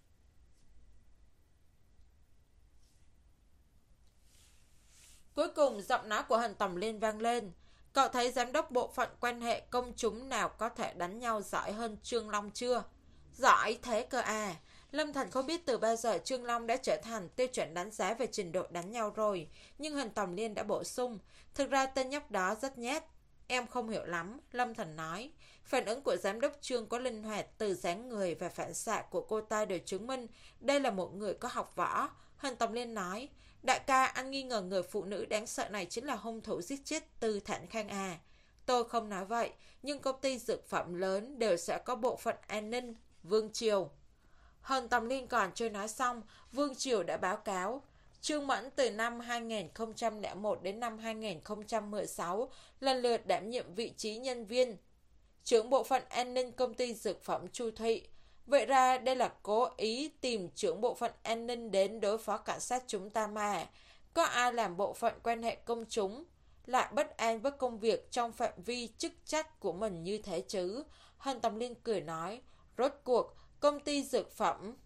Cuối cùng giọng nói của Hần Tầm Liên vang lên. Cậu thấy giám đốc bộ phận quan hệ công chúng nào có thể đánh nhau giỏi hơn Trương Long chưa? Giỏi thế cơ à. Lâm Thần không biết từ bao giờ Trương Long đã trở thành tiêu chuẩn đánh giá về trình độ đánh nhau rồi. Nhưng Hần Tầm Liên đã bổ sung. Thực ra tên nhóc đó rất nhát. Em không hiểu lắm, Lâm Thần nói. Phản ứng của giám đốc Trương có linh hoạt, từ dáng người và phản xạ của cô ta đều chứng minh đây là một người có học võ. Hần Tầm Liên nói, đại ca, anh nghi ngờ người phụ nữ đáng sợ này chính là hung thủ giết chết Tư Thản Khang à? Tôi không nói vậy, nhưng công ty dược phẩm lớn đều sẽ có bộ phận an ninh. Vương Triều. Hần Tầm Liên còn chưa nói xong, Vương Triều đã báo cáo. Trương Mẫn từ năm hai nghìn không trăm lẻ một đến năm hai nghìn không trăm mười sáu lần lượt đảm nhiệm vị trí nhân viên trưởng bộ phận an ninh công ty dược phẩm Chu Thụy. Vậy ra đây là cố ý tìm trưởng bộ phận an ninh đến đối phó cảnh sát chúng ta mà. Có ai làm bộ phận quan hệ công chúng lại bất an với công việc trong phạm vi chức trách của mình như thế chứ? Hân Tầm Liên cười nói, rốt cuộc công ty dược phẩm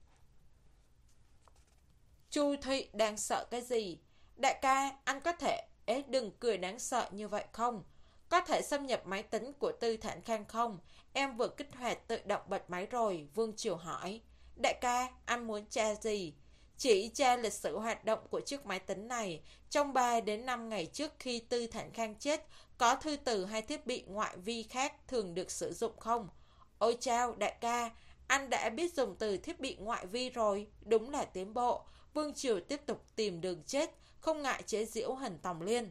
Chu Thụy đang sợ cái gì? Đại ca, anh có thể Ê, đừng cười đáng sợ như vậy không? Có thể xâm nhập máy tính của Tư Thản Khang không? Em vừa kích hoạt tự động bật máy rồi. Vương Triều hỏi. Đại ca, anh muốn tra gì? Chỉ tra lịch sử hoạt động của chiếc máy tính này. Trong ba đến năm ngày trước khi Tư Thản Khang chết, có thư từ hay thiết bị ngoại vi khác thường được sử dụng không? Ôi chao, đại ca, anh đã biết dùng từ thiết bị ngoại vi rồi. Đúng là tiến bộ. Vương Triều tiếp tục tìm đường chết, không ngại chế giễu Hần Tầm Liên.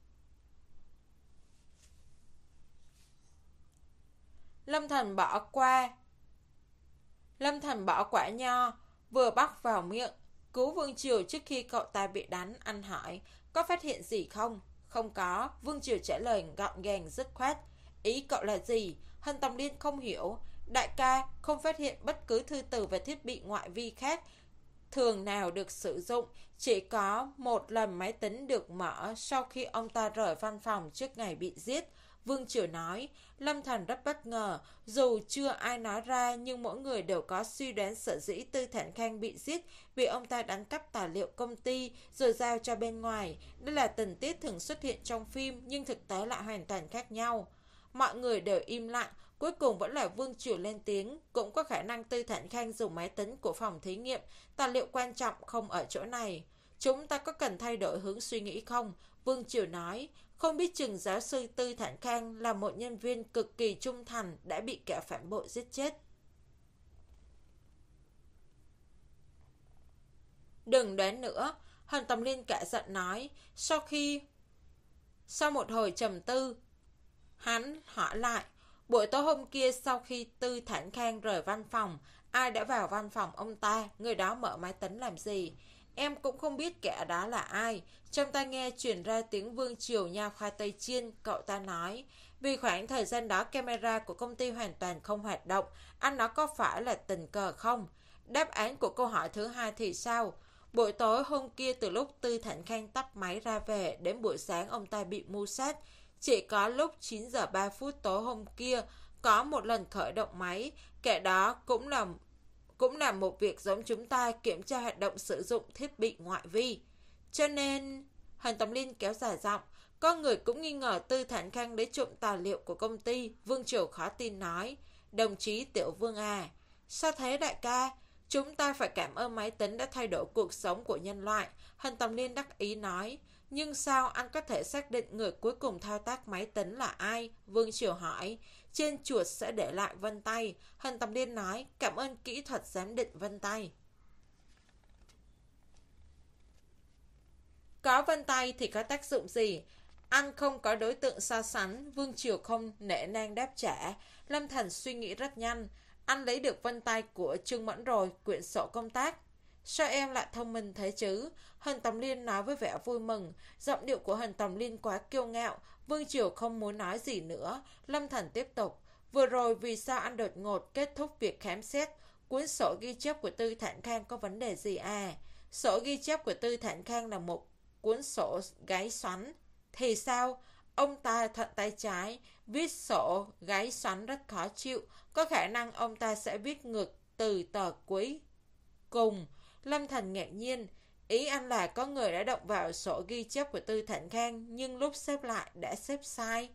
Lâm Thần bỏ qua. Lâm Thần bỏ quả nho, vừa bắt vào miệng, cứu Vương Triều trước khi cậu ta bị đánh. Anh hỏi, có phát hiện gì không? Không có, Vương Triều trả lời gọn gàng dứt khoát. Ý cậu là gì? Hân Tầm Liên không hiểu. Đại ca, không phát hiện bất cứ thư từ và thiết bị ngoại vi khác thường nào được sử dụng. Chỉ có một lần máy tính được mở sau khi ông ta rời văn phòng trước ngày bị giết. Vương Triều nói. Lâm Thần rất bất ngờ. Dù chưa ai nói ra, nhưng mỗi người đều có suy đoán sở dĩ Tư Thản Khang bị giết vì ông ta đánh cắp tài liệu công ty rồi giao cho bên ngoài. Đây là tình tiết thường xuất hiện trong phim, nhưng thực tế lại hoàn toàn khác nhau. Mọi người đều im lặng. Cuối cùng vẫn là Vương Triều lên tiếng. Cũng có khả năng Tư Thản Khang dùng máy tính của phòng thí nghiệm. Tài liệu quan trọng không ở chỗ này. Chúng ta có cần thay đổi hướng suy nghĩ không? Vương Triều nói. Không biết chừng giáo sư Tư Thản Khang là một nhân viên cực kỳ trung thành đã bị kẻ phản bội giết chết. Đừng đoán nữa. Hần Tầm Liên cả giận nói. Sau khi Sau một hồi trầm tư, hắn hỏi lại, buổi tối hôm kia sau khi Tư Thản Khang rời văn phòng, ai đã vào văn phòng ông ta, người đó mở máy tính làm gì? Em cũng không biết kẻ đó là ai. Trong tai nghe truyền ra tiếng Vương Triều nhao khoai tây chiên, cậu ta nói. Vì khoảng thời gian đó camera của công ty hoàn toàn không hoạt động, anh nó có phải là tình cờ không? Đáp án của câu hỏi thứ hai thì sao? Buổi tối hôm kia từ lúc Tư Thản Khang tắt máy ra về đến buổi sáng ông ta bị mưu sát. Chỉ có lúc chín giờ ba phút tối hôm kia có một lần khởi động máy, kẻ đó cũng là cũng là một việc giống chúng ta kiểm tra hoạt động sử dụng thiết bị ngoại vi. Cho nên, Hàn Tầm Linh kéo dài giọng, có người cũng nghi ngờ Tư Thản Khang lấy trộm tài liệu của công ty. Vương Triều khó tin nói, đồng chí Tiểu Vương à, sao thế đại ca? Chúng ta phải cảm ơn máy tính đã thay đổi cuộc sống của nhân loại. Hàn Tầm Linh đắc ý nói, nhưng sao anh có thể xác định người cuối cùng thao tác máy tính là ai? Vương Triều hỏi. Trên chuột sẽ để lại vân tay. Hàn Tầm Liên nói, cảm ơn kỹ thuật giám định vân tay. Có vân tay thì có tác dụng gì? Anh không có đối tượng so sánh. Vương Triều không nể nang đáp trả. Lâm Thành suy nghĩ rất nhanh. Anh lấy được vân tay của Trương Mẫn rồi, quyển sổ công tác. Sao em lại thông minh thế chứ? Hàn Tầm Liên nói với vẻ vui mừng. Giọng điệu của Hàn Tầm Liên quá kiêu ngạo. Vương Triều không muốn nói gì nữa. Lâm Thành tiếp tục. Vừa rồi vì sao anh đột ngột kết thúc việc khám xét? Cuốn sổ ghi chép của Tư Thản Khang có vấn đề gì à? Sổ ghi chép của Tư Thản Khang là một cuốn sổ gáy xoắn. Thì sao? Ông ta thuận tay trái, viết sổ gáy xoắn rất khó chịu. Có khả năng ông ta sẽ viết ngược từ tờ cuối cùng. Lâm Thành ngạc nhiên. Ý anh là có người đã động vào sổ ghi chép của Tư Thản Khang, nhưng lúc xếp lại đã xếp sai.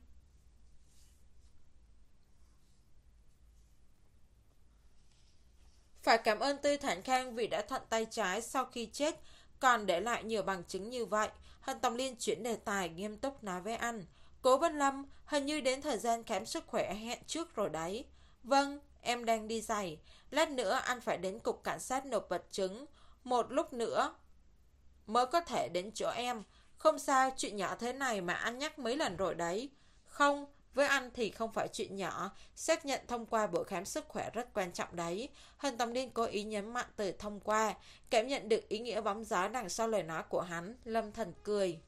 Phải cảm ơn Tư Thản Khang vì đã thuận tay trái sau khi chết, còn để lại nhiều bằng chứng như vậy. Hàn Tầm Liên chuyển đề tài nghiêm túc nói với anh. Cố Vân Lâm, hình như đến thời gian khám sức khỏe hẹn trước rồi đấy. Vâng, em đang đi giày. Lát nữa anh phải đến cục cảnh sát nộp vật chứng. Một lúc nữa mới có thể đến chỗ em. Không sao, chuyện nhỏ thế này mà anh nhắc mấy lần rồi đấy. Không, với anh thì không phải chuyện nhỏ. Xác nhận thông qua buổi khám sức khỏe rất quan trọng đấy. Hàn Tầm Liên cố ý nhấn mạnh từ thông qua. Cảm nhận được ý nghĩa bóng gió đằng sau lời nói của hắn. Lâm Thần cười.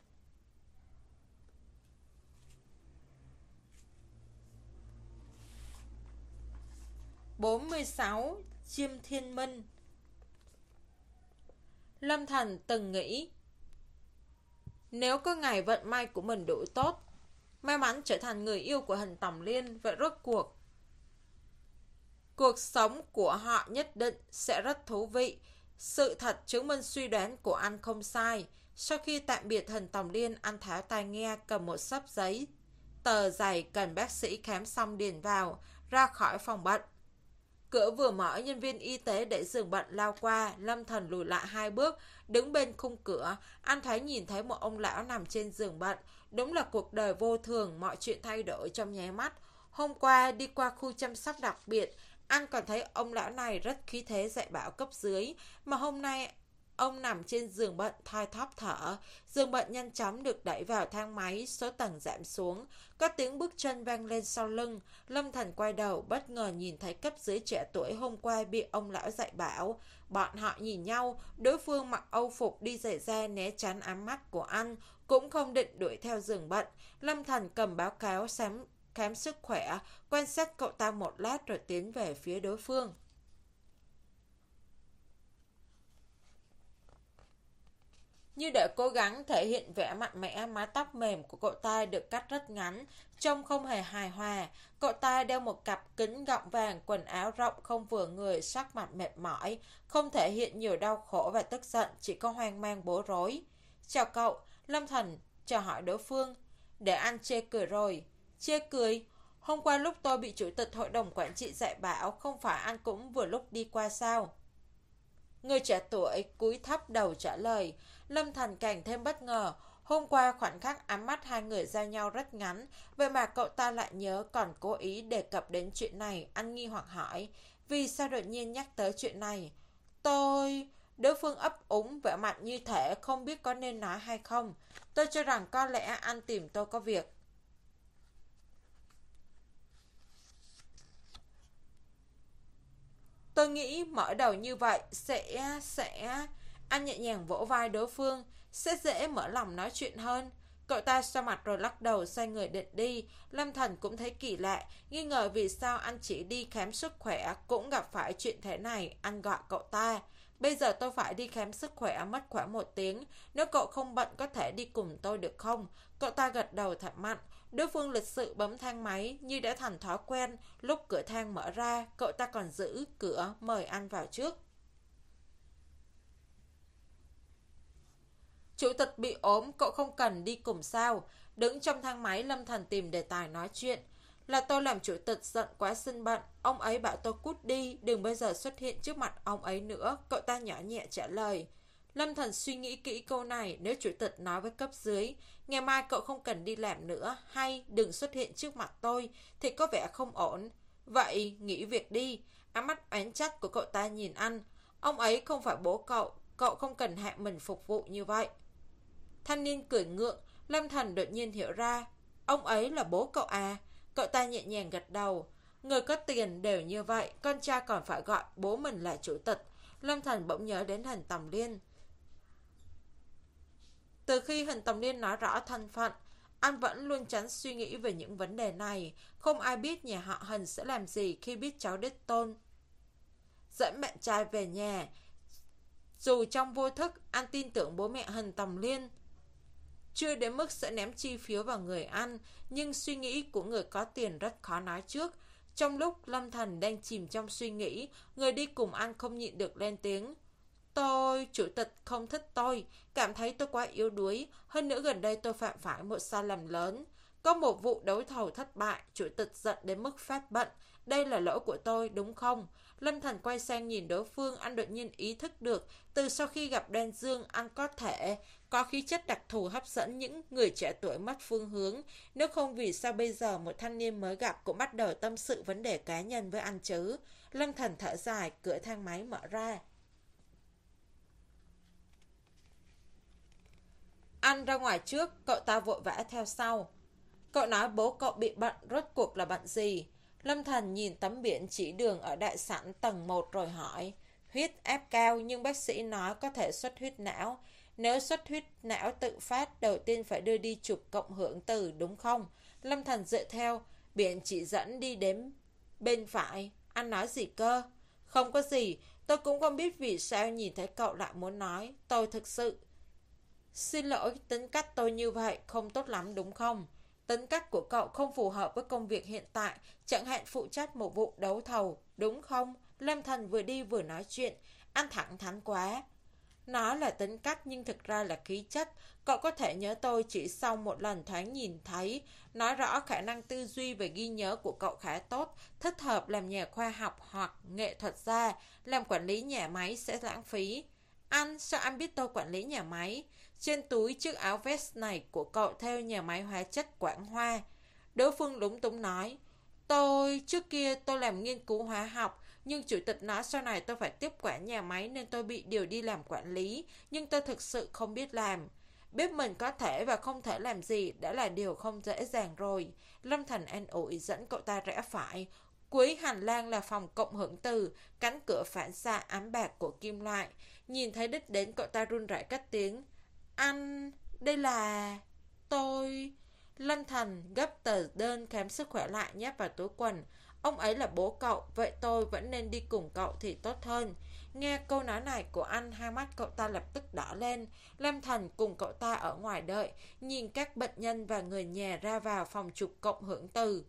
bốn mươi sáu. Chiêm Thiên Minh. Lâm Thần từng nghĩ, nếu có ngày vận may của mình đủ tốt, may mắn trở thành người yêu của Hàn Tầm Liên, vậy rốt cuộc cuộc sống của họ nhất định sẽ rất thú vị. Sự thật chứng minh suy đoán của anh không sai. Sau khi tạm biệt Hàn Tầm Liên, anh tháo tai nghe, cầm một xấp giấy tờ dày cần bác sĩ khám xong điền vào, ra khỏi phòng bệnh. Cửa vừa mở, nhân viên y tế để giường bệnh lao qua. Lâm Thần lùi lại hai bước, đứng bên khung cửa. Anh thấy nhìn thấy một ông lão nằm trên giường bệnh. Đúng là cuộc đời vô thường, mọi chuyện thay đổi trong nháy mắt. Hôm qua đi qua khu chăm sóc đặc biệt, anh còn thấy ông lão này rất khí thế dạy bảo cấp dưới. Mà hôm nay ông nằm trên giường bệnh thoi thóp thở. Giường bệnh nhanh chóng được đẩy vào thang máy, số tầng giảm xuống. Có tiếng bước chân vang lên sau lưng. Lâm Thần quay đầu, bất ngờ nhìn thấy cấp dưới trẻ tuổi hôm qua bị ông lão dạy bảo. Bọn họ nhìn nhau, đối phương mặc âu phục đi giày da né tránh ánh mắt của anh, cũng không định đuổi theo giường bệnh. Lâm Thần cầm báo cáo khám, khám sức khỏe, quan sát cậu ta một lát rồi tiến về phía đối phương. Như để cố gắng thể hiện vẻ mạnh mẽ, mái tóc mềm của cậu ta được cắt rất ngắn, trông không hề hài hòa. Cậu ta đeo một cặp kính gọng vàng, quần áo rộng không vừa người, sắc mặt mệt mỏi, không thể hiện nhiều đau khổ và tức giận, chỉ có hoang mang bối rối. Chào cậu, Lâm Thần chào hỏi đối phương. Để anh chê cười rồi. Chê cười? Hôm qua lúc tôi bị chủ tịch hội đồng quản trị dạy bảo, không phải anh cũng vừa lúc đi qua sao? Người trẻ tuổi cúi thấp đầu trả lời. Lâm Thần càng thêm bất ngờ. Hôm qua khoảnh khắc ánh mắt hai người giao nhau rất ngắn, vậy mà cậu ta lại nhớ, còn cố ý đề cập đến chuyện này. Anh nghi hoặc hỏi, vì sao đột nhiên nhắc tới chuyện này? Tôi... Đối phương ấp úng vẻ mặt như thể không biết có nên nói hay không. Tôi cho rằng có lẽ anh tìm tôi có việc. Tôi nghĩ mở đầu như vậy sẽ... sẽ... Anh nhẹ nhàng vỗ vai đối phương, sẽ dễ mở lòng nói chuyện hơn. Cậu ta xoa mặt rồi lắc đầu xoay người định đi. Lâm Thần cũng thấy kỳ lạ, nghi ngờ vì sao anh chỉ đi khám sức khỏe cũng gặp phải chuyện thế này. Anh gọi cậu ta. Bây giờ tôi phải đi khám sức khỏe mất khoảng một tiếng. Nếu cậu không bận có thể đi cùng tôi được không? Cậu ta gật đầu thật mạnh. Đối phương lịch sự bấm thang máy như đã thành thói quen. Lúc cửa thang mở ra, cậu ta còn giữ cửa mời anh vào trước. Chủ tịch bị ốm, cậu không cần đi cùng sao? Đứng trong thang máy, Lâm Thần tìm đề tài nói chuyện. Là tôi làm chủ tịch giận quá xin bận. Ông ấy bảo tôi cút đi, đừng bao giờ xuất hiện trước mặt ông ấy nữa. Cậu ta nhỏ nhẹ trả lời. Lâm Thần suy nghĩ kỹ câu này. Nếu chủ tịch nói với cấp dưới, ngày mai cậu không cần đi làm nữa, hay đừng xuất hiện trước mặt tôi, thì có vẻ không ổn. Vậy nghỉ việc đi. Ánh mắt oán trách của cậu ta nhìn anh. Ông ấy không phải bố cậu, cậu không cần hạ mình phục vụ như vậy. Thanh niên cười ngượng. Lâm Thần đột nhiên hiểu ra. Ông ấy là bố cậu à? Cậu ta nhẹ nhàng gật đầu. Người có tiền đều như vậy, con trai còn phải gọi bố mình là chủ tịch. Lâm Thần bỗng nhớ đến Hình Tầm Liên. Từ khi Hình Tầm Liên nói rõ thân phận, anh vẫn luôn tránh suy nghĩ về những vấn đề này. Không ai biết nhà họ Hình sẽ làm gì khi biết cháu đích tôn dẫn bạn trai về nhà. Dù trong vô thức, anh tin tưởng bố mẹ Hình Tầm Liên chưa đến mức sẽ ném chi phiếu vào người ăn, nhưng suy nghĩ của người có tiền rất khó nói trước. Trong lúc Lâm Thần đang chìm trong suy nghĩ, người đi cùng anh không nhịn được lên tiếng. Tôi, chủ tịch không thích tôi, cảm thấy tôi quá yếu đuối, hơn nữa gần đây tôi phạm phải một sai lầm lớn. Có một vụ đấu thầu thất bại, chủ tịch giận đến mức phát bận. Đây là lỗi của tôi, đúng không? Lâm Thần quay sang nhìn đối phương, anh đột nhiên ý thức được, từ sau khi gặp Đan Dương, anh có thể có khí chất đặc thù hấp dẫn những người trẻ tuổi mất phương hướng. Nếu không vì sao bây giờ một thanh niên mới gặp cũng bắt đầu tâm sự vấn đề cá nhân với anh chứ? Lâm Thần thở dài, cửa thang máy mở ra. Anh ra ngoài trước, cậu ta vội vã theo sau. Cậu nói bố cậu bị bận, rốt cuộc là bận gì? Lâm Thần nhìn tấm biển chỉ đường ở đại sảnh tầng một rồi hỏi. Huyết áp cao nhưng bác sĩ nói có thể xuất huyết não. Nếu xuất huyết não tự phát, đầu tiên phải đưa đi chụp cộng hưởng từ, đúng không? Lâm Thần dựa theo, biển chỉ dẫn đi đến bên phải. Anh nói gì cơ? Không có gì, tôi cũng không biết vì sao nhìn thấy cậu lại muốn nói. Tôi thực sự... Xin lỗi, tính cách tôi như vậy không tốt lắm đúng không? Tính cách của cậu không phù hợp với công việc hiện tại, chẳng hạn phụ trách một vụ đấu thầu, đúng không? Lâm Thần vừa đi vừa nói chuyện, anh thẳng thắn quá. Nó là tính cách nhưng thực ra là khí chất. Cậu có thể nhớ tôi chỉ sau một lần thoáng nhìn thấy, nói rõ khả năng tư duy và ghi nhớ của cậu khá tốt, thích hợp làm nhà khoa học hoặc nghệ thuật gia, làm quản lý nhà máy sẽ lãng phí. Anh, sao anh biết tôi quản lý nhà máy? Trên túi chiếc áo vest này của cậu theo nhà máy hóa chất Quảng Hoa. Đối phương lúng túng nói. Tôi, trước kia tôi làm nghiên cứu hóa học, nhưng chủ tịch nói sau này tôi phải tiếp quản nhà máy nên tôi bị điều đi làm quản lý, nhưng tôi thực sự không biết làm. Biết mình có thể và không thể làm gì đã là điều không dễ dàng rồi. Lâm Thành an ủi dẫn cậu ta rẽ phải. Cuối hành lang là phòng cộng hưởng từ, cánh cửa phản xạ ám bạc của kim loại. Nhìn thấy đích đến cậu ta run rẩy cất tiếng. Anh, đây là... tôi... Lâm Thành gấp tờ đơn khám sức khỏe lại nhét vào túi quần. Ông ấy là bố cậu, vậy tôi vẫn nên đi cùng cậu thì tốt hơn. Nghe câu nói này của anh, hai mắt cậu ta lập tức đỏ lên. Lâm Thành cùng cậu ta ở ngoài đợi, nhìn các bệnh nhân và người nhà ra vào phòng chụp cộng hưởng từ.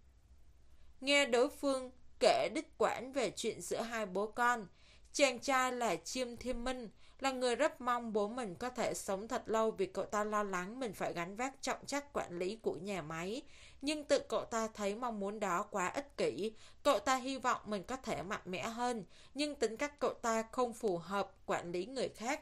Nghe đối phương kể đích quản về chuyện giữa hai bố con. Chàng trai là Chiêm Thiên Minh, là người rất mong bố mình có thể sống thật lâu vì cậu ta lo lắng mình phải gánh vác trọng trách quản lý của nhà máy. Nhưng tự cậu ta thấy mong muốn đó quá ích kỷ. Cậu ta hy vọng mình có thể mạnh mẽ hơn, nhưng tính cách cậu ta không phù hợp quản lý người khác.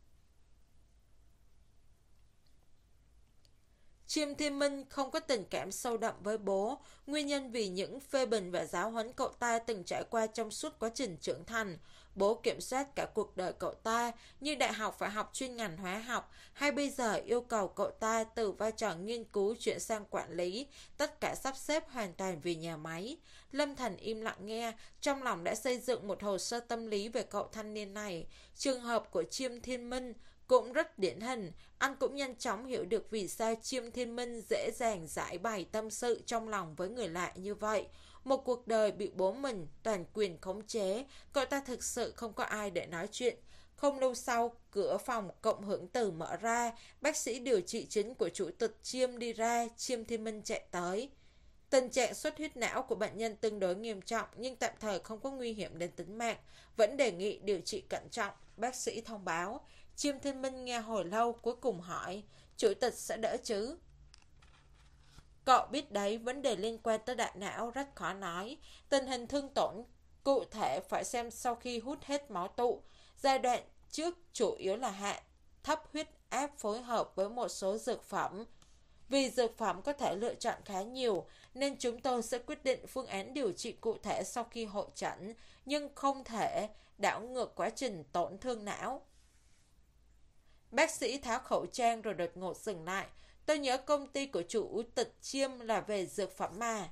Chiêm Thiên Minh không có tình cảm sâu đậm với bố, nguyên nhân vì những phê bình và giáo huấn cậu ta từng trải qua trong suốt quá trình trưởng thành. bố kiểm soát cả cuộc đời cậu ta, như đại học phải học chuyên ngành hóa học, hay bây giờ yêu cầu cậu ta từ vai trò nghiên cứu chuyển sang quản lý, tất cả sắp xếp hoàn toàn vì nhà máy. Lâm Thành im lặng nghe, trong lòng đã xây dựng một hồ sơ tâm lý về cậu thanh niên này. Trường hợp của Chiêm Thiên Minh cũng rất điển hình, anh cũng nhanh chóng hiểu được vì sao Chiêm Thiên Minh dễ dàng giải bày tâm sự trong lòng với người lạ như vậy. Một cuộc đời bị bố mình toàn quyền khống chế, cậu ta thực sự không có ai để nói chuyện. Không lâu sau, cửa phòng cộng hưởng từ mở ra, bác sĩ điều trị chính của chủ tịch Chiêm đi ra, Chiêm Thiên Minh chạy tới. Tình trạng xuất huyết não của bệnh nhân tương đối nghiêm trọng nhưng tạm thời không có nguy hiểm đến tính mạng, vẫn đề nghị điều trị cẩn trọng, bác sĩ thông báo. Chiêm Thiên Minh nghe hồi lâu cuối cùng hỏi, chủ tịch sẽ đỡ chứ? Cậu biết đấy, vấn đề liên quan tới đại não rất khó nói. Tình hình thương tổn cụ thể phải xem sau khi hút hết máu tụ. Giai đoạn trước chủ yếu là hạ thấp huyết áp phối hợp với một số dược phẩm. Vì dược phẩm có thể lựa chọn khá nhiều, nên chúng tôi sẽ quyết định phương án điều trị cụ thể sau khi hội chẩn, nhưng không thể đảo ngược quá trình tổn thương não. Bác sĩ tháo khẩu trang rồi đột ngột dừng lại. Tôi nhớ công ty của chủ tịch Chiêm là về dược phẩm mà.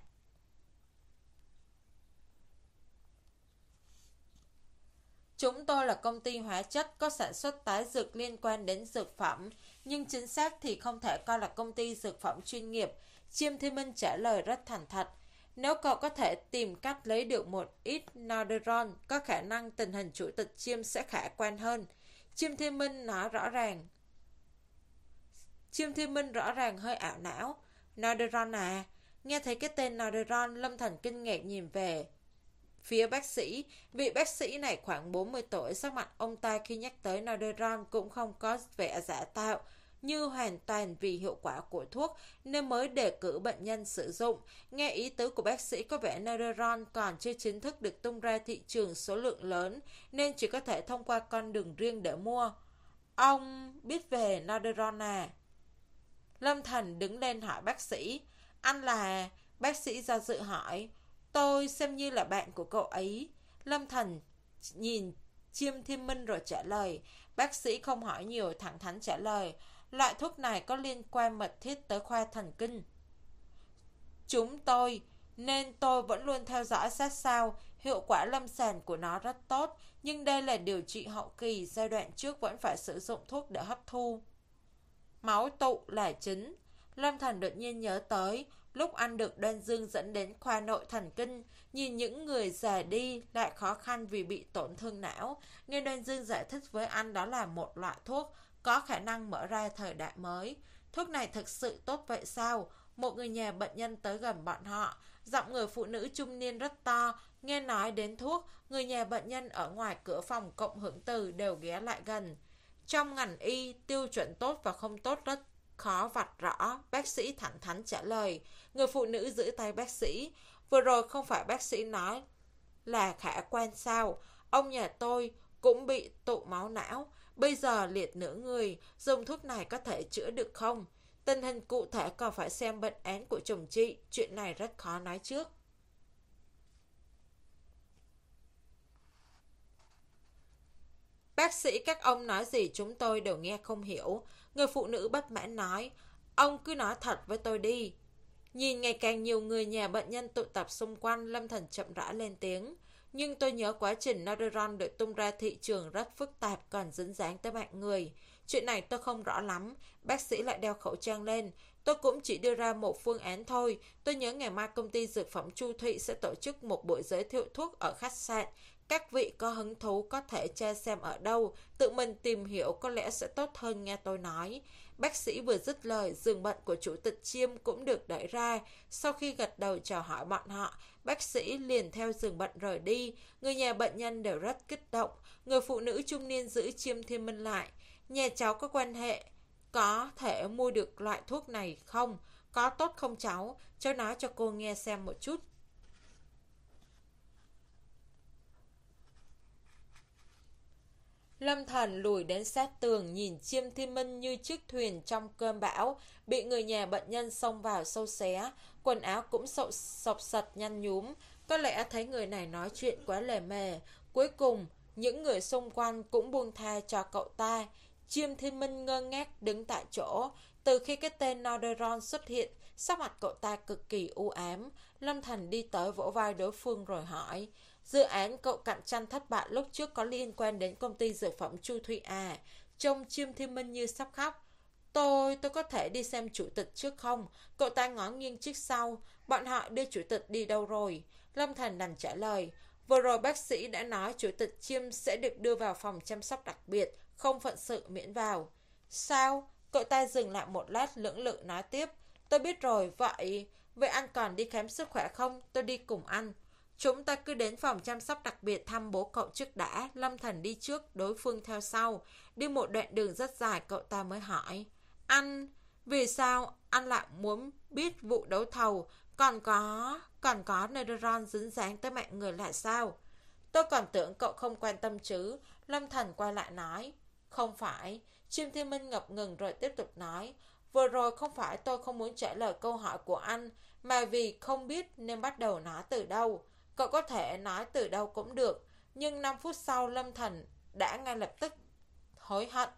Chúng tôi là công ty hóa chất có sản xuất tái dược liên quan đến dược phẩm, nhưng chính xác thì không thể coi là công ty dược phẩm chuyên nghiệp. Chiêm Thiên Minh trả lời rất thành thật. Nếu cậu có thể tìm cách lấy được một ít Norderon, có khả năng tình hình chủ tịch Chiêm sẽ khả quan hơn. Chiêm Thiên Minh nói rõ ràng. Chiêm Thiên Minh rõ ràng hơi ảo não. Norderon à? Nghe thấy cái tên Norderon, Lâm Thành kinh ngạc nhìn về phía bác sĩ. Vị bác sĩ này khoảng bốn mươi tuổi, sắc mặt ông ta khi nhắc tới Norderon cũng không có vẻ giả tạo, như hoàn toàn vì hiệu quả của thuốc nên mới đề cử bệnh nhân sử dụng. Nghe ý tứ của bác sĩ có vẻ Norderon còn chưa chính thức được tung ra thị trường số lượng lớn nên chỉ có thể thông qua con đường riêng để mua. Ông biết về Norderon à? Lâm Thành đứng lên hỏi bác sĩ. Anh là... Bác sĩ do dự hỏi. Tôi xem như là bạn của cậu ấy. Lâm Thành nhìn Chiêm Thiên Minh rồi trả lời. Bác sĩ không hỏi nhiều, thẳng thắn trả lời. Loại thuốc này có liên quan mật thiết tới khoa thần kinh chúng tôi, nên tôi vẫn luôn theo dõi sát sao. Hiệu quả lâm sàng của nó rất tốt, nhưng đây là điều trị hậu kỳ, giai đoạn trước vẫn phải sử dụng thuốc để hấp thu máu tụ là chính. Lâm Thành đột nhiên nhớ tới lúc anh được Đoan Dương dẫn đến khoa nội thần kinh, nhìn những người già đi lại khó khăn vì bị tổn thương não. Nghe Đoan Dương giải thích với anh đó là một loại thuốc có khả năng mở ra thời đại mới. Thuốc này thực sự tốt vậy sao? Một người nhà bệnh nhân tới gần bọn họ, giọng người phụ nữ trung niên rất to. Nghe nói đến thuốc, người nhà bệnh nhân ở ngoài cửa phòng cộng hưởng từ đều ghé lại gần. Trong ngành y, tiêu chuẩn tốt và không tốt rất khó vạch rõ, bác sĩ thẳng thắn trả lời. Người phụ nữ giữ tay bác sĩ. Vừa rồi không phải bác sĩ nói là khả quan sao? Ông nhà tôi cũng bị tụ máu não, bây giờ liệt nửa người, dùng thuốc này có thể chữa được không? Tình hình cụ thể còn phải xem bệnh án của chồng chị, chuyện này rất khó nói trước. Bác sĩ các ông nói gì chúng tôi đều nghe không hiểu. Người phụ nữ bất mãn nói, ông cứ nói thật với tôi đi. Nhìn ngày càng nhiều người nhà bệnh nhân tụ tập xung quanh, Lâm Thành chậm rãi lên tiếng. Nhưng tôi nhớ quá trình Norderon được tung ra thị trường rất phức tạp, còn dính dáng tới mạng người. Chuyện này tôi không rõ lắm. Bác sĩ lại đeo khẩu trang lên. Tôi cũng chỉ đưa ra một phương án thôi. Tôi nhớ ngày mai công ty dược phẩm Chu Thụy sẽ tổ chức một buổi giới thiệu thuốc ở khách sạn. Các vị có hứng thú có thể tra xem ở đâu, tự mình tìm hiểu có lẽ sẽ tốt hơn nghe tôi nói. Bác sĩ vừa dứt lời, giường bệnh của chủ tịch Chiêm cũng được đẩy ra. Sau khi gật đầu chào hỏi bọn họ, bác sĩ liền theo giường bệnh rời đi. Người nhà bệnh nhân đều rất kích động. Người phụ nữ trung niên giữ Chiêm Thiên Minh lại. Nhà cháu có quan hệ, có thể mua được loại thuốc này không? Có tốt không cháu? Cháu nói cho cô nghe xem một chút. Lâm Thành lùi đến sát tường, nhìn Chiêm Thiên Minh như chiếc thuyền trong cơn bão, bị người nhà bệnh nhân xông vào sâu xé, quần áo cũng sộc sộc sạch nhăn nhúm. Có lẽ thấy người này nói chuyện quá lề mề. Cuối cùng Những người xung quanh cũng buông tha cho cậu ta. Chiêm Thiên Minh ngơ ngác đứng tại chỗ. Từ khi cái tên Norderon xuất hiện, sắc mặt cậu ta cực kỳ u ám. Lâm Thành đi tới vỗ vai đối phương rồi hỏi: dự án cậu cạnh tranh thất bại lúc trước có liên quan đến công ty dược phẩm Chu Thụy à? Trông Chiêm Thiên Minh như sắp khóc. Tôi, tôi có thể đi xem chủ tịch trước không? Cậu ta ngó nghiêng trước sau. Bọn họ đưa chủ tịch đi đâu rồi? Lâm Thành đành trả lời: vừa rồi bác sĩ đã nói chủ tịch Chiêm sẽ được đưa vào phòng chăm sóc đặc biệt, không phận sự miễn vào. Sao? Cậu ta dừng lại một lát lưỡng lự nói tiếp: tôi biết rồi, vậy... Vậy anh còn đi khám sức khỏe không? Tôi đi cùng anh. Chúng ta cứ đến phòng chăm sóc đặc biệt thăm bố cậu trước đã. Lâm Thành đi trước, đối phương theo sau. Đi một đoạn đường rất dài, cậu ta mới hỏi: anh, vì sao anh lại muốn biết vụ đấu thầu còn có, còn có Neuron dính dáng tới mạng người là sao? Tôi còn tưởng cậu không quan tâm chứ. Lâm Thành quay lại nói: không phải. Chiêm Thiên Minh ngập ngừng rồi tiếp tục nói: vừa rồi không phải tôi không muốn trả lời câu hỏi của anh, mà vì không biết nên bắt đầu nói từ đâu. Cậu có thể nói từ đâu cũng được. Nhưng năm phút sau Lâm Thành đã ngay lập tức hối hận.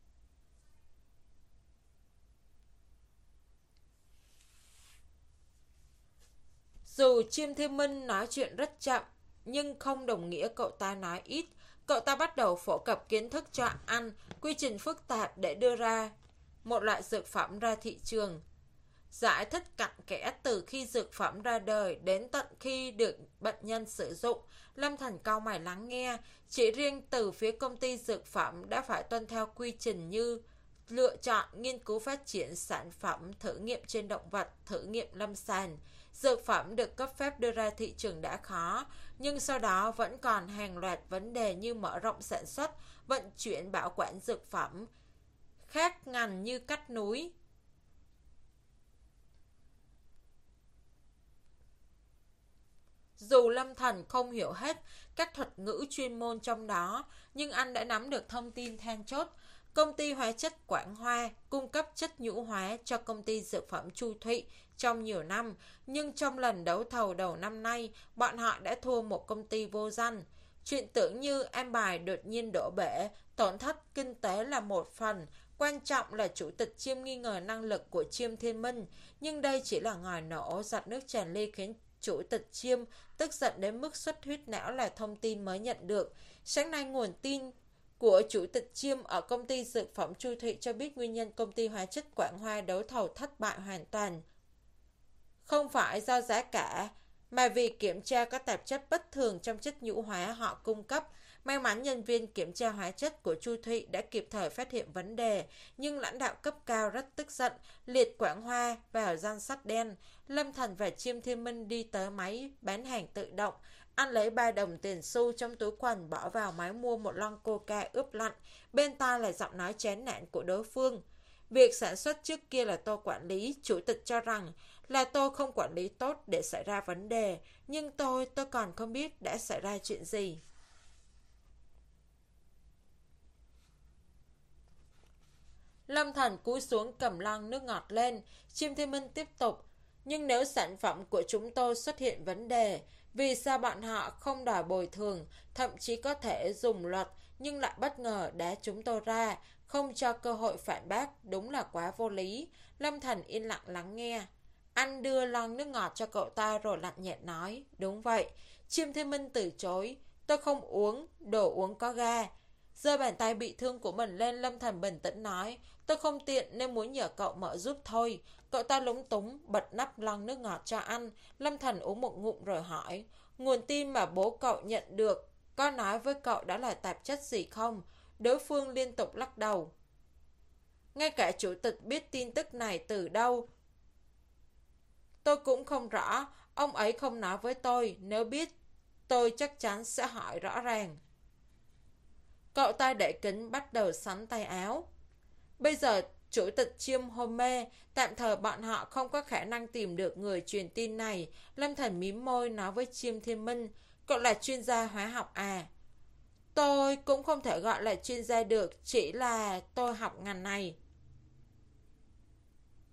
Dù Chiêm Thiên Minh nói chuyện rất chậm, nhưng không đồng nghĩa cậu ta nói ít. Cậu ta bắt đầu phổ cập kiến thức cho anh, quy trình phức tạp để đưa ra một loại dược phẩm ra thị trường. Giải thích cặn kẽ từ khi dược phẩm ra đời đến tận khi được bệnh nhân sử dụng. Lâm Thành cau mày lắng nghe. Chỉ riêng từ phía công ty dược phẩm đã phải tuân theo quy trình như lựa chọn, nghiên cứu phát triển sản phẩm, thử nghiệm trên động vật, thử nghiệm lâm sàng. Dược phẩm được cấp phép đưa ra thị trường đã khó, nhưng sau đó vẫn còn hàng loạt vấn đề như mở rộng sản xuất, vận chuyển, bảo quản dược phẩm. Khác ngành như cắt núi, dù Lâm Thành không hiểu hết các thuật ngữ chuyên môn trong đó, nhưng anh đã nắm được thông tin then chốt. Công ty hóa chất Quảng Hoa cung cấp chất nhũ hóa cho công ty dược phẩm Chu Thụy trong nhiều năm, nhưng trong lần đấu thầu đầu năm nay, bọn họ đã thua một công ty vô danh. Chuyện tưởng như an bài đột nhiên đổ bể, tổn thất kinh tế là một phần, quan trọng là chủ tịch Chiêm nghi ngờ năng lực của Chiêm Thiên Minh, nhưng đây chỉ là ngòi nổ, giọt nước tràn ly khiến chủ tịch Chiêm tức giận đến mức xuất huyết não là thông tin mới nhận được. Sáng nay nguồn tin của chủ tịch Chiêm ở công ty dược phẩm Chu Thụy cho biết nguyên nhân công ty hóa chất Quảng Hoa đấu thầu thất bại hoàn toàn không phải do giá cả, mà vì kiểm tra có tạp chất bất thường trong chất nhũ hóa họ cung cấp. May mắn nhân viên kiểm tra hóa chất của Chu Thụy đã kịp thời phát hiện vấn đề, nhưng lãnh đạo cấp cao rất tức giận, liệt Quảng Hoa vào danh sách đen. Lâm Thành và Chiêm Thiên Minh đi tới máy bán hàng tự động. Anh lấy ba đồng tiền xu trong túi quần bỏ vào máy mua một lon coca ướp lạnh. Bên tai là giọng nói chán nản của đối phương. Việc sản xuất trước kia là tôi quản lý, chủ tịch cho rằng là tôi không quản lý tốt để xảy ra vấn đề, nhưng tôi, tôi còn không biết đã xảy ra chuyện gì. Lâm Thành cúi xuống cầm lon nước ngọt lên. Chiêm Thiên Minh tiếp tục: nhưng nếu sản phẩm của chúng tôi xuất hiện vấn đề, vì sao bọn họ không đòi bồi thường, thậm chí có thể dùng luật, nhưng lại bất ngờ đá chúng tôi ra, không cho cơ hội phản bác, đúng là quá vô lý. Lâm Thành yên lặng lắng nghe. Anh đưa lon nước ngọt cho cậu ta rồi lạnh nhạt nói: đúng vậy. Chiêm Thiên Minh từ chối: tôi không uống, đồ uống có ga. Giơ bàn tay bị thương của mình lên, Lâm Thành bình tĩnh nói: tôi không tiện nên muốn nhờ cậu mở giúp thôi. Cậu ta lúng túng bật nắp lon nước ngọt cho anh. Lâm Thành uống một ngụm rồi hỏi: nguồn tin mà bố cậu nhận được có nói với cậu đó là tạp chất gì không? Đối phương liên tục lắc đầu. Ngay cả chủ tịch biết tin tức này từ đâu tôi cũng không rõ. Ông ấy không nói với tôi. Nếu biết, tôi chắc chắn sẽ hỏi rõ ràng. Cậu ta đẩy kính bắt đầu sắn tay áo. Bây giờ chủ tịch Chiêm hôn mê, tạm thời bọn họ không có khả năng tìm được người truyền tin này. Lâm Thành mím môi nói với Chiêm Thiên Minh: cậu là chuyên gia hóa học à? Tôi cũng không thể gọi là chuyên gia được, chỉ là tôi học ngành này.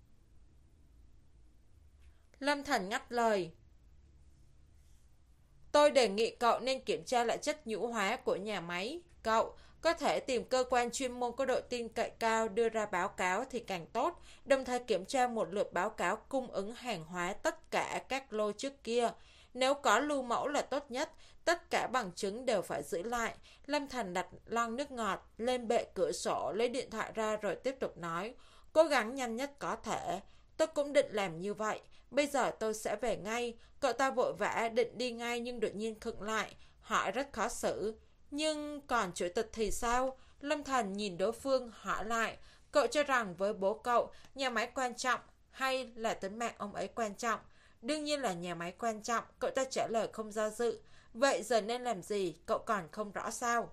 Lâm Thành ngắt lời: Tôi đề nghị cậu nên kiểm tra lại chất nhũ hóa của nhà máy. Cậu có thể tìm cơ quan chuyên môn có độ tin cậy cao đưa ra báo cáo thì càng tốt, đồng thời kiểm tra một lượt báo cáo cung ứng hàng hóa tất cả các lô trước kia. Nếu có lưu mẫu là tốt nhất, tất cả bằng chứng đều phải giữ lại. Lâm Thành đặt lon nước ngọt lên bệ cửa sổ, lấy điện thoại ra rồi tiếp tục nói, cố gắng nhanh nhất có thể. Tôi cũng định làm như vậy. Bây giờ tôi sẽ về ngay. Cậu ta vội vã định đi ngay nhưng đột nhiên khựng lại, hỏi rất khó xử. Nhưng còn chủ tịch thì sao? Lâm Thành nhìn đối phương hỏi lại, cậu cho rằng với bố cậu, nhà máy quan trọng hay là tính mạng ông ấy quan trọng? Đương nhiên là nhà máy quan trọng, cậu ta trả lời không do dự. Vậy giờ nên làm gì, cậu còn không rõ sao?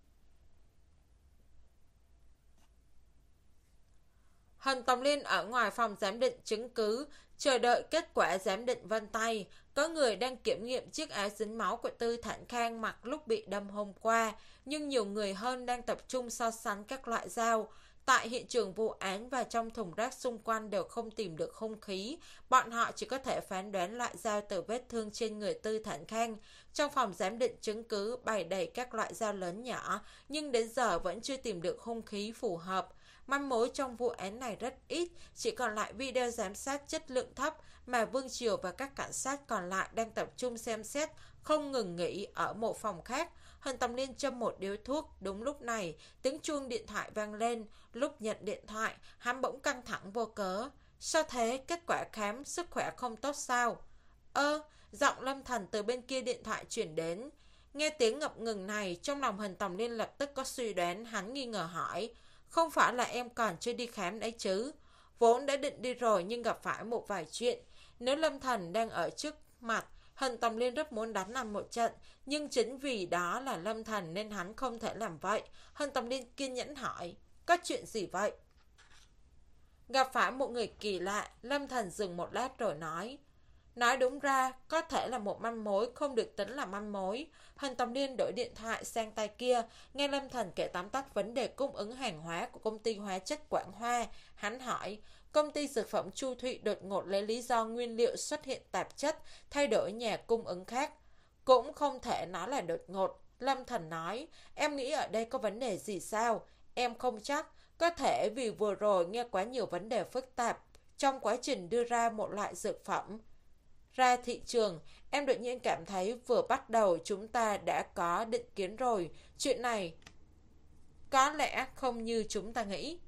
Hân Tòng Liên ở ngoài phòng giám định chứng cứ, chờ đợi kết quả giám định vân tay. Có người đang kiểm nghiệm chiếc áo dính máu của Tư Thản Khang mặc lúc bị đâm hôm qua, nhưng nhiều người hơn đang tập trung so sánh các loại dao. Tại hiện trường vụ án và trong thùng rác xung quanh đều không tìm được hung khí, bọn họ chỉ có thể phán đoán loại dao từ vết thương trên người Tư Thản Khang. Trong phòng giám định chứng cứ bày đầy các loại dao lớn nhỏ, nhưng đến giờ vẫn chưa tìm được hung khí phù hợp. Manh mối trong vụ án này rất ít, chỉ còn lại video giám sát chất lượng thấp mà Vương Triều và các cảnh sát còn lại đang tập trung xem xét, không ngừng nghỉ ở một phòng khác. Hân Tòng Liên châm một điếu thuốc, đúng lúc này, tiếng chuông điện thoại vang lên. Lúc nhận điện thoại, hắn bỗng căng thẳng vô cớ. Sao thế, kết quả khám, sức khỏe không tốt sao? Ơ, giọng Lâm Thành từ bên kia điện thoại chuyển đến. Nghe tiếng ngập ngừng này, trong lòng Hân Tòng Liên lập tức có suy đoán, hắn nghi ngờ hỏi. Không phải là em còn chưa đi khám đấy chứ? Vốn đã định đi rồi nhưng gặp phải một vài chuyện. Nếu Lâm Thành đang ở trước mặt, Hân Tòng Liên rất muốn đánh làm một trận, nhưng chính vì đó là Lâm Thành nên hắn không thể làm vậy. Hân Tòng Liên kiên nhẫn hỏi, có chuyện gì vậy? Gặp phải một người kỳ lạ, Lâm Thành dừng một lát rồi nói. Nói đúng ra, có thể là một manh mối, không được tính là manh mối. Hân Tòng Liên đổi điện thoại sang tay kia, nghe Lâm Thành kể tóm tắt vấn đề cung ứng hàng hóa của công ty hóa chất Quảng Hoa. Hắn hỏi, công ty dược phẩm Chu Thụy đột ngột lấy lý do nguyên liệu xuất hiện tạp chất, thay đổi nhà cung ứng khác. Cũng không thể nói là đột ngột. Lâm Thành nói, em nghĩ ở đây có vấn đề gì sao? Em không chắc, có thể vì vừa rồi nghe quá nhiều vấn đề phức tạp trong quá trình đưa ra một loại dược phẩm ra thị trường. Em đột nhiên cảm thấy vừa bắt đầu chúng ta đã có định kiến rồi. Chuyện này có lẽ không như chúng ta nghĩ.